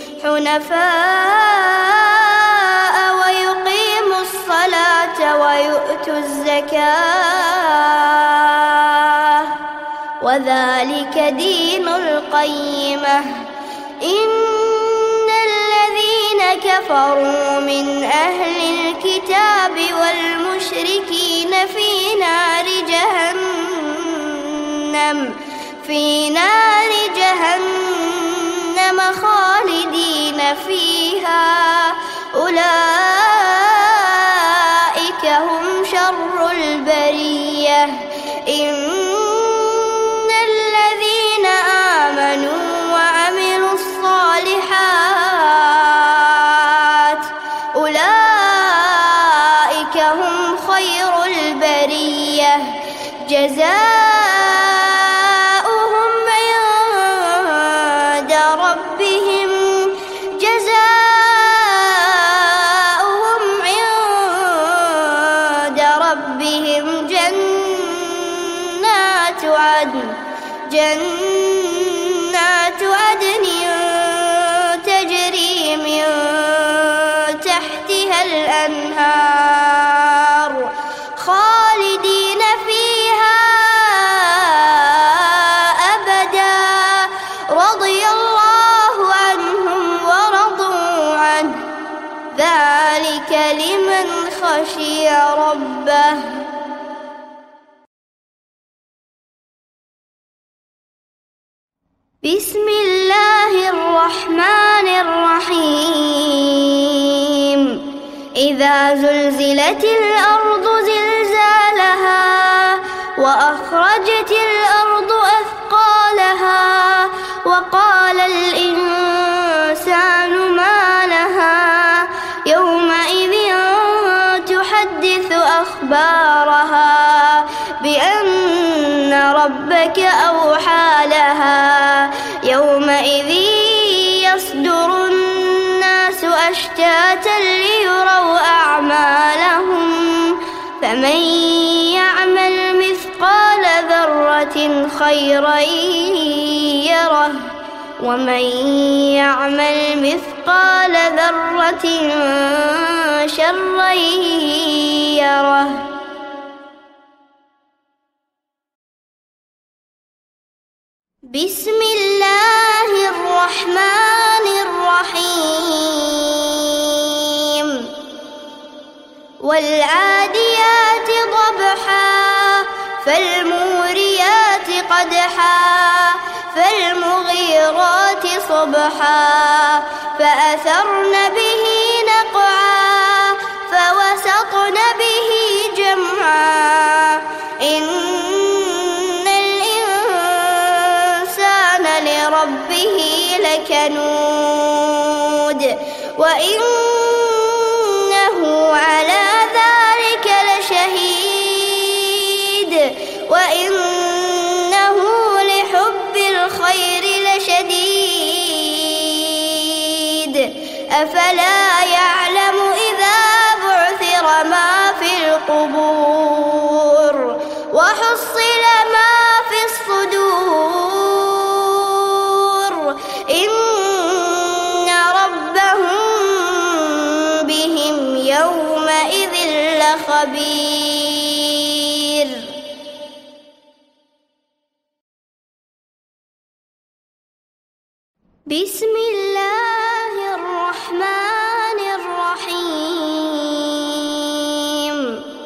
حنفاء ويقيموا الصلاة ويؤتوا الزكاة وذلك دين القيمة. إن الذين كفروا من أهل الكتاب والمشركين في نار جهنم خالدين فيها أولئك هم شر البرية. إن الذين آمنوا وعملوا الصالحات أولئك هم خير البرية. جزاؤهم عند ربهم جنات عدن تجري من تحتها الأنهار خالدين فيها أبدا رضي الله عنهم ورضوا عنه ذلك لمن خشي ربه. بسم الله الرحمن الرحيم. إذا زلزلت الأرض زلزالها وأخرجت الأرض أثقالها وقال الإنسان ما لها يومئذ تحدث أخبارها بأن ربك أوحى لها يومئذ يصدر الناس أشتاتا ليروا أعمالهم فمن يعمل مثقال ذرة خيرا يره ومن يعمل مثقال ذرة شرا يره. بسم الله الرحمن الرحيم. والعاديات ضبحا فالموريات قدحا فالمغيرات صبحا فأثرن به نقعا فوسطن به جمعا. إن الإنسان لربه لكنود وإنه على ذلك لشهيد وإنه لحب الخير لشديد. أفلا يعلم إذا بعثر ما في القبور وحصل ما في الصدور إن ربهم بهم يومئذ لخبير. بسم الله الرحمن الرحيم.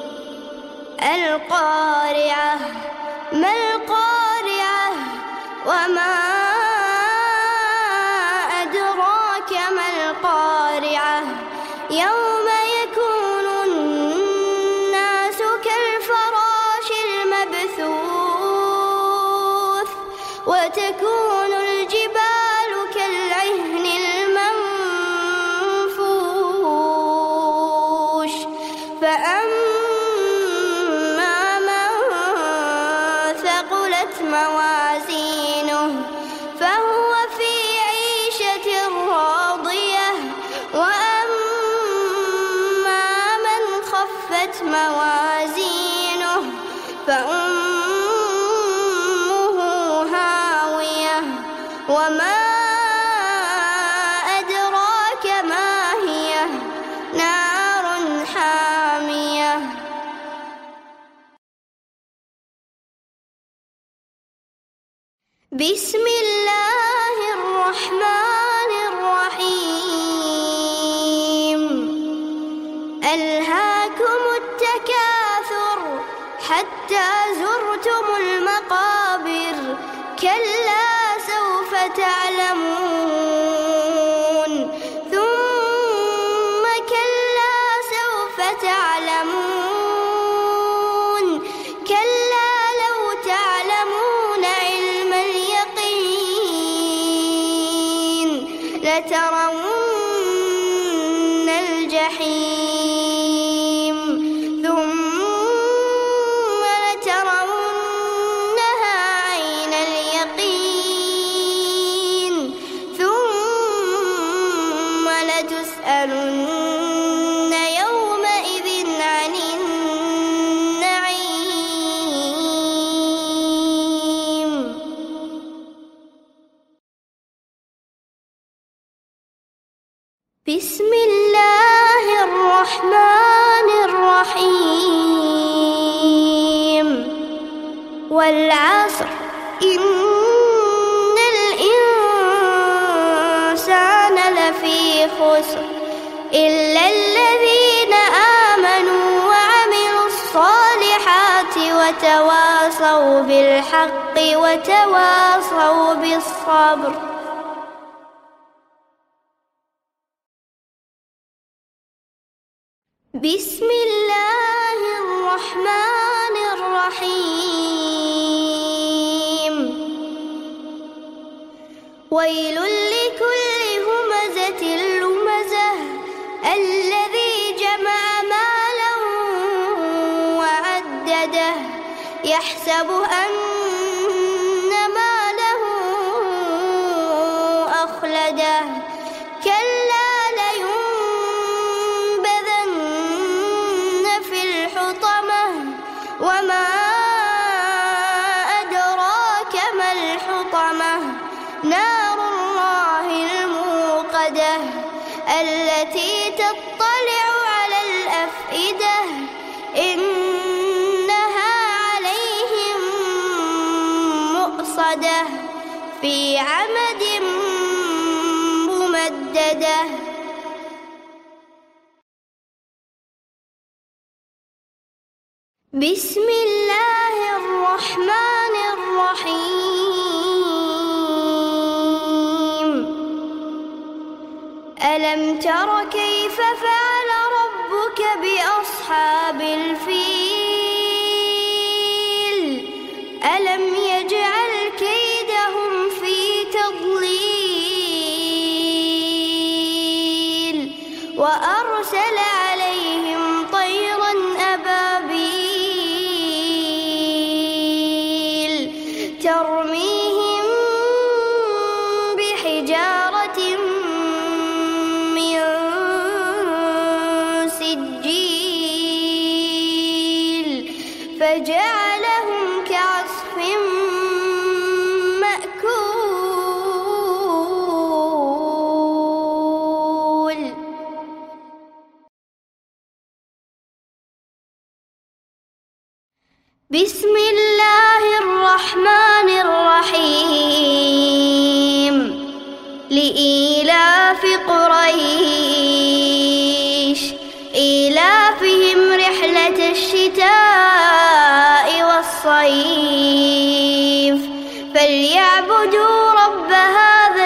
القارعة ما القارعة وما أدراك ما القارعة يوم يكون الناس كالفراش المبثوث وتكون الجبال كالعهن المنفوش فأما من ثقلت موازينه فهو في عيشة راضية وأما من خفت موازينه فأمه هاوية وما أدراك ما هي نار حامية. بسم الله الرحمن الرحيم. ألهاكم التكاثر حتى زرتم المقابر كلا سوف تعلمون ثم كلا سوف تعلمون كلا لو تعلمون علم اليقين لترون الجحيم ثم لترونها عين اليقين ثم لتسألن يومئذ عن النعيم. بسم الله الرحمن الرحيم. والعصر إن الإنسان لفي خسر إلا الذين آمنوا وعملوا الصالحات وتواصوا بالحق وتواصوا بالصبر. بسم الله الرحمن الرحيم. ويل لكل همزة لمزة الذي جمع مالا وعدده يحسب أن ماله أخلده كلا لينبذن في الحطمة وما أدراك ما الحطمة نار الله الموقدة التي تطلع على الأفئدة إنها عليهم مؤصدة في عمد ممددة. بسم الله الرحمن الرحيم. ألم تر كيف فعل ربك بأصحاب الفيل ألم يجعل كيدهم في تضليل وأرسل عليهم طيرا أبابيل ترميهم بحجارة من فجعلهم كعصف مأكول. بسم الله الرحمن الرحيم. لإيلاف قريش إيلافهم رحلة الشتاء والصيف فليعبدوا رب هذا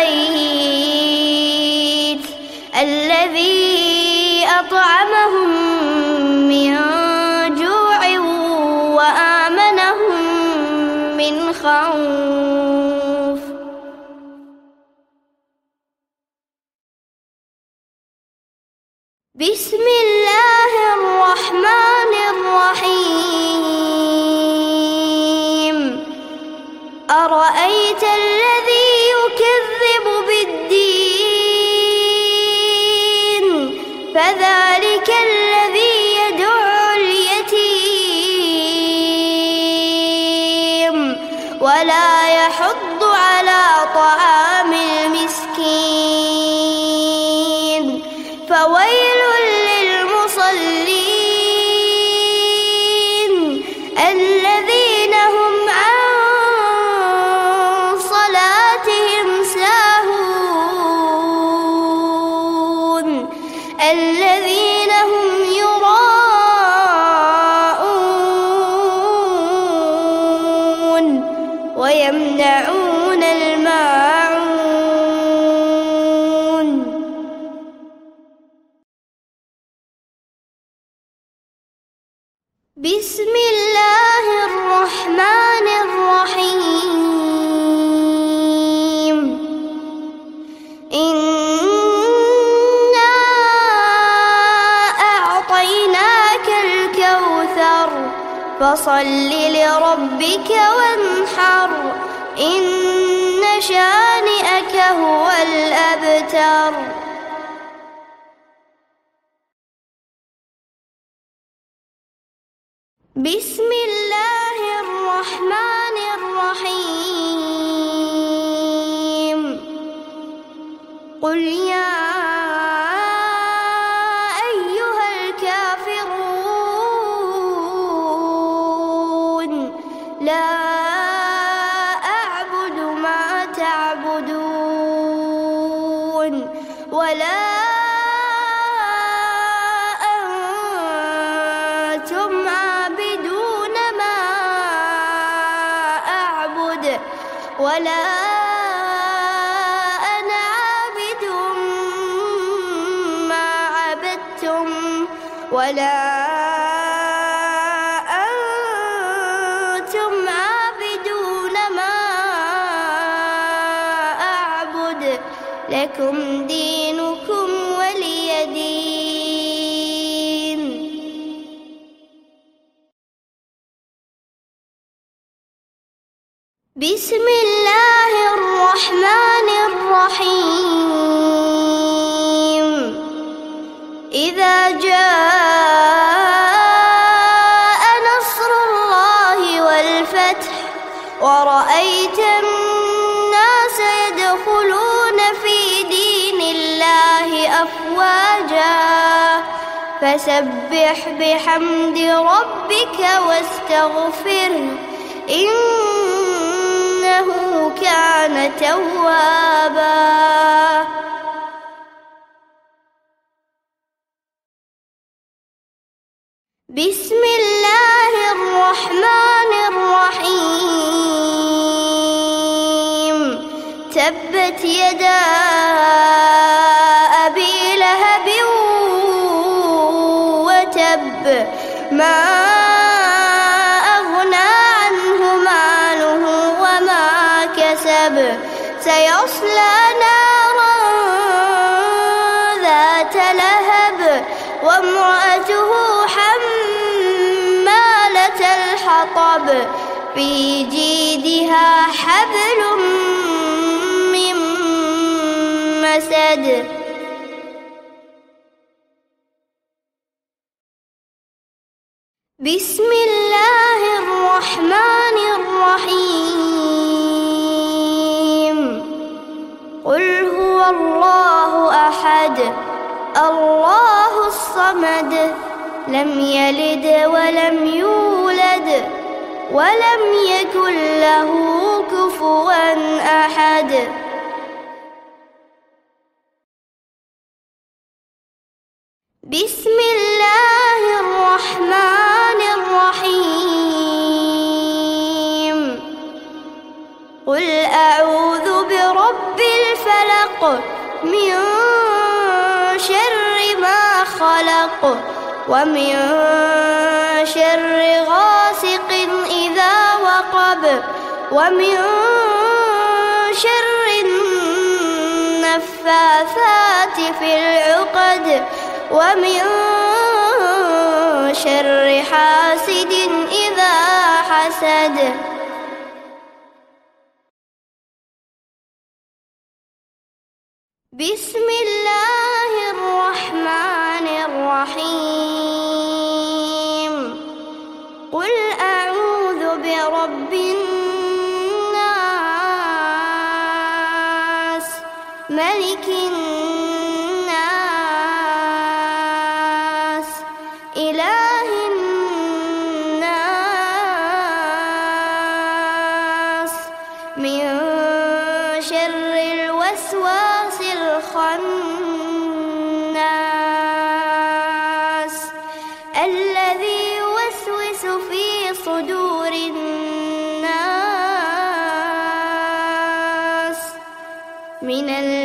البيت الذي أطعمهم من جوع وآمنهم من خوف. بسم الله الرحمن الرحيم. أرأيت الذي يكذب بالدين فذلك الذي يدع اليتيم ولا يحض على طعام المسكين فويل للمصلين الذين هم عن صلاتهم ساهون الذين هم يراءون ويمنعون الماعون. بسم الله الرحمن الرحيم. إنا أعطيناك الكوثر فصل لربك وانحر إن شانئك هو الأبتر. بسم الله الرحمن الرحيم. قل يا أيها الكافرون لا أعبد ما تعبدون ولا أنتم عابدون ما أعبد ولا أنا عابد ما عبدتم ولا أنتم عابدون ما أعبد لكم دينكم ولي دين. بسم الله الرحمن الرحيم. إذا جاء نصر الله والفتح ورأيت الناس يدخلون في دين الله أفواجا فسبح بحمد ربك واستغفره إنه كان توابا. بسم الله الرحمن الرحيم. تبت يدا أبي لهب وتب ما أغنى عنه ماله وما كسب سيصلى نارا ذات لهب وامرأته حمالة الحطب في جيدها حبل من مسد. بسم الله أحد الله الصمد لم يلد ولم يولد ولم يكن له كفوا أحد. بسم الله الرحمن الرحيم. قل أعوذ برب الفلق من شر ما خلق ومن شر غاسق إذا وقب ومن شر النفاثات في العقد ومن شر حاسد إذا حسد. بسم الله الرحمن الرحيم. قل أعوذ برب الناس ملك الناس إله الناس من شر الوسواس الخناس الذي يوسوس في صدور الناس من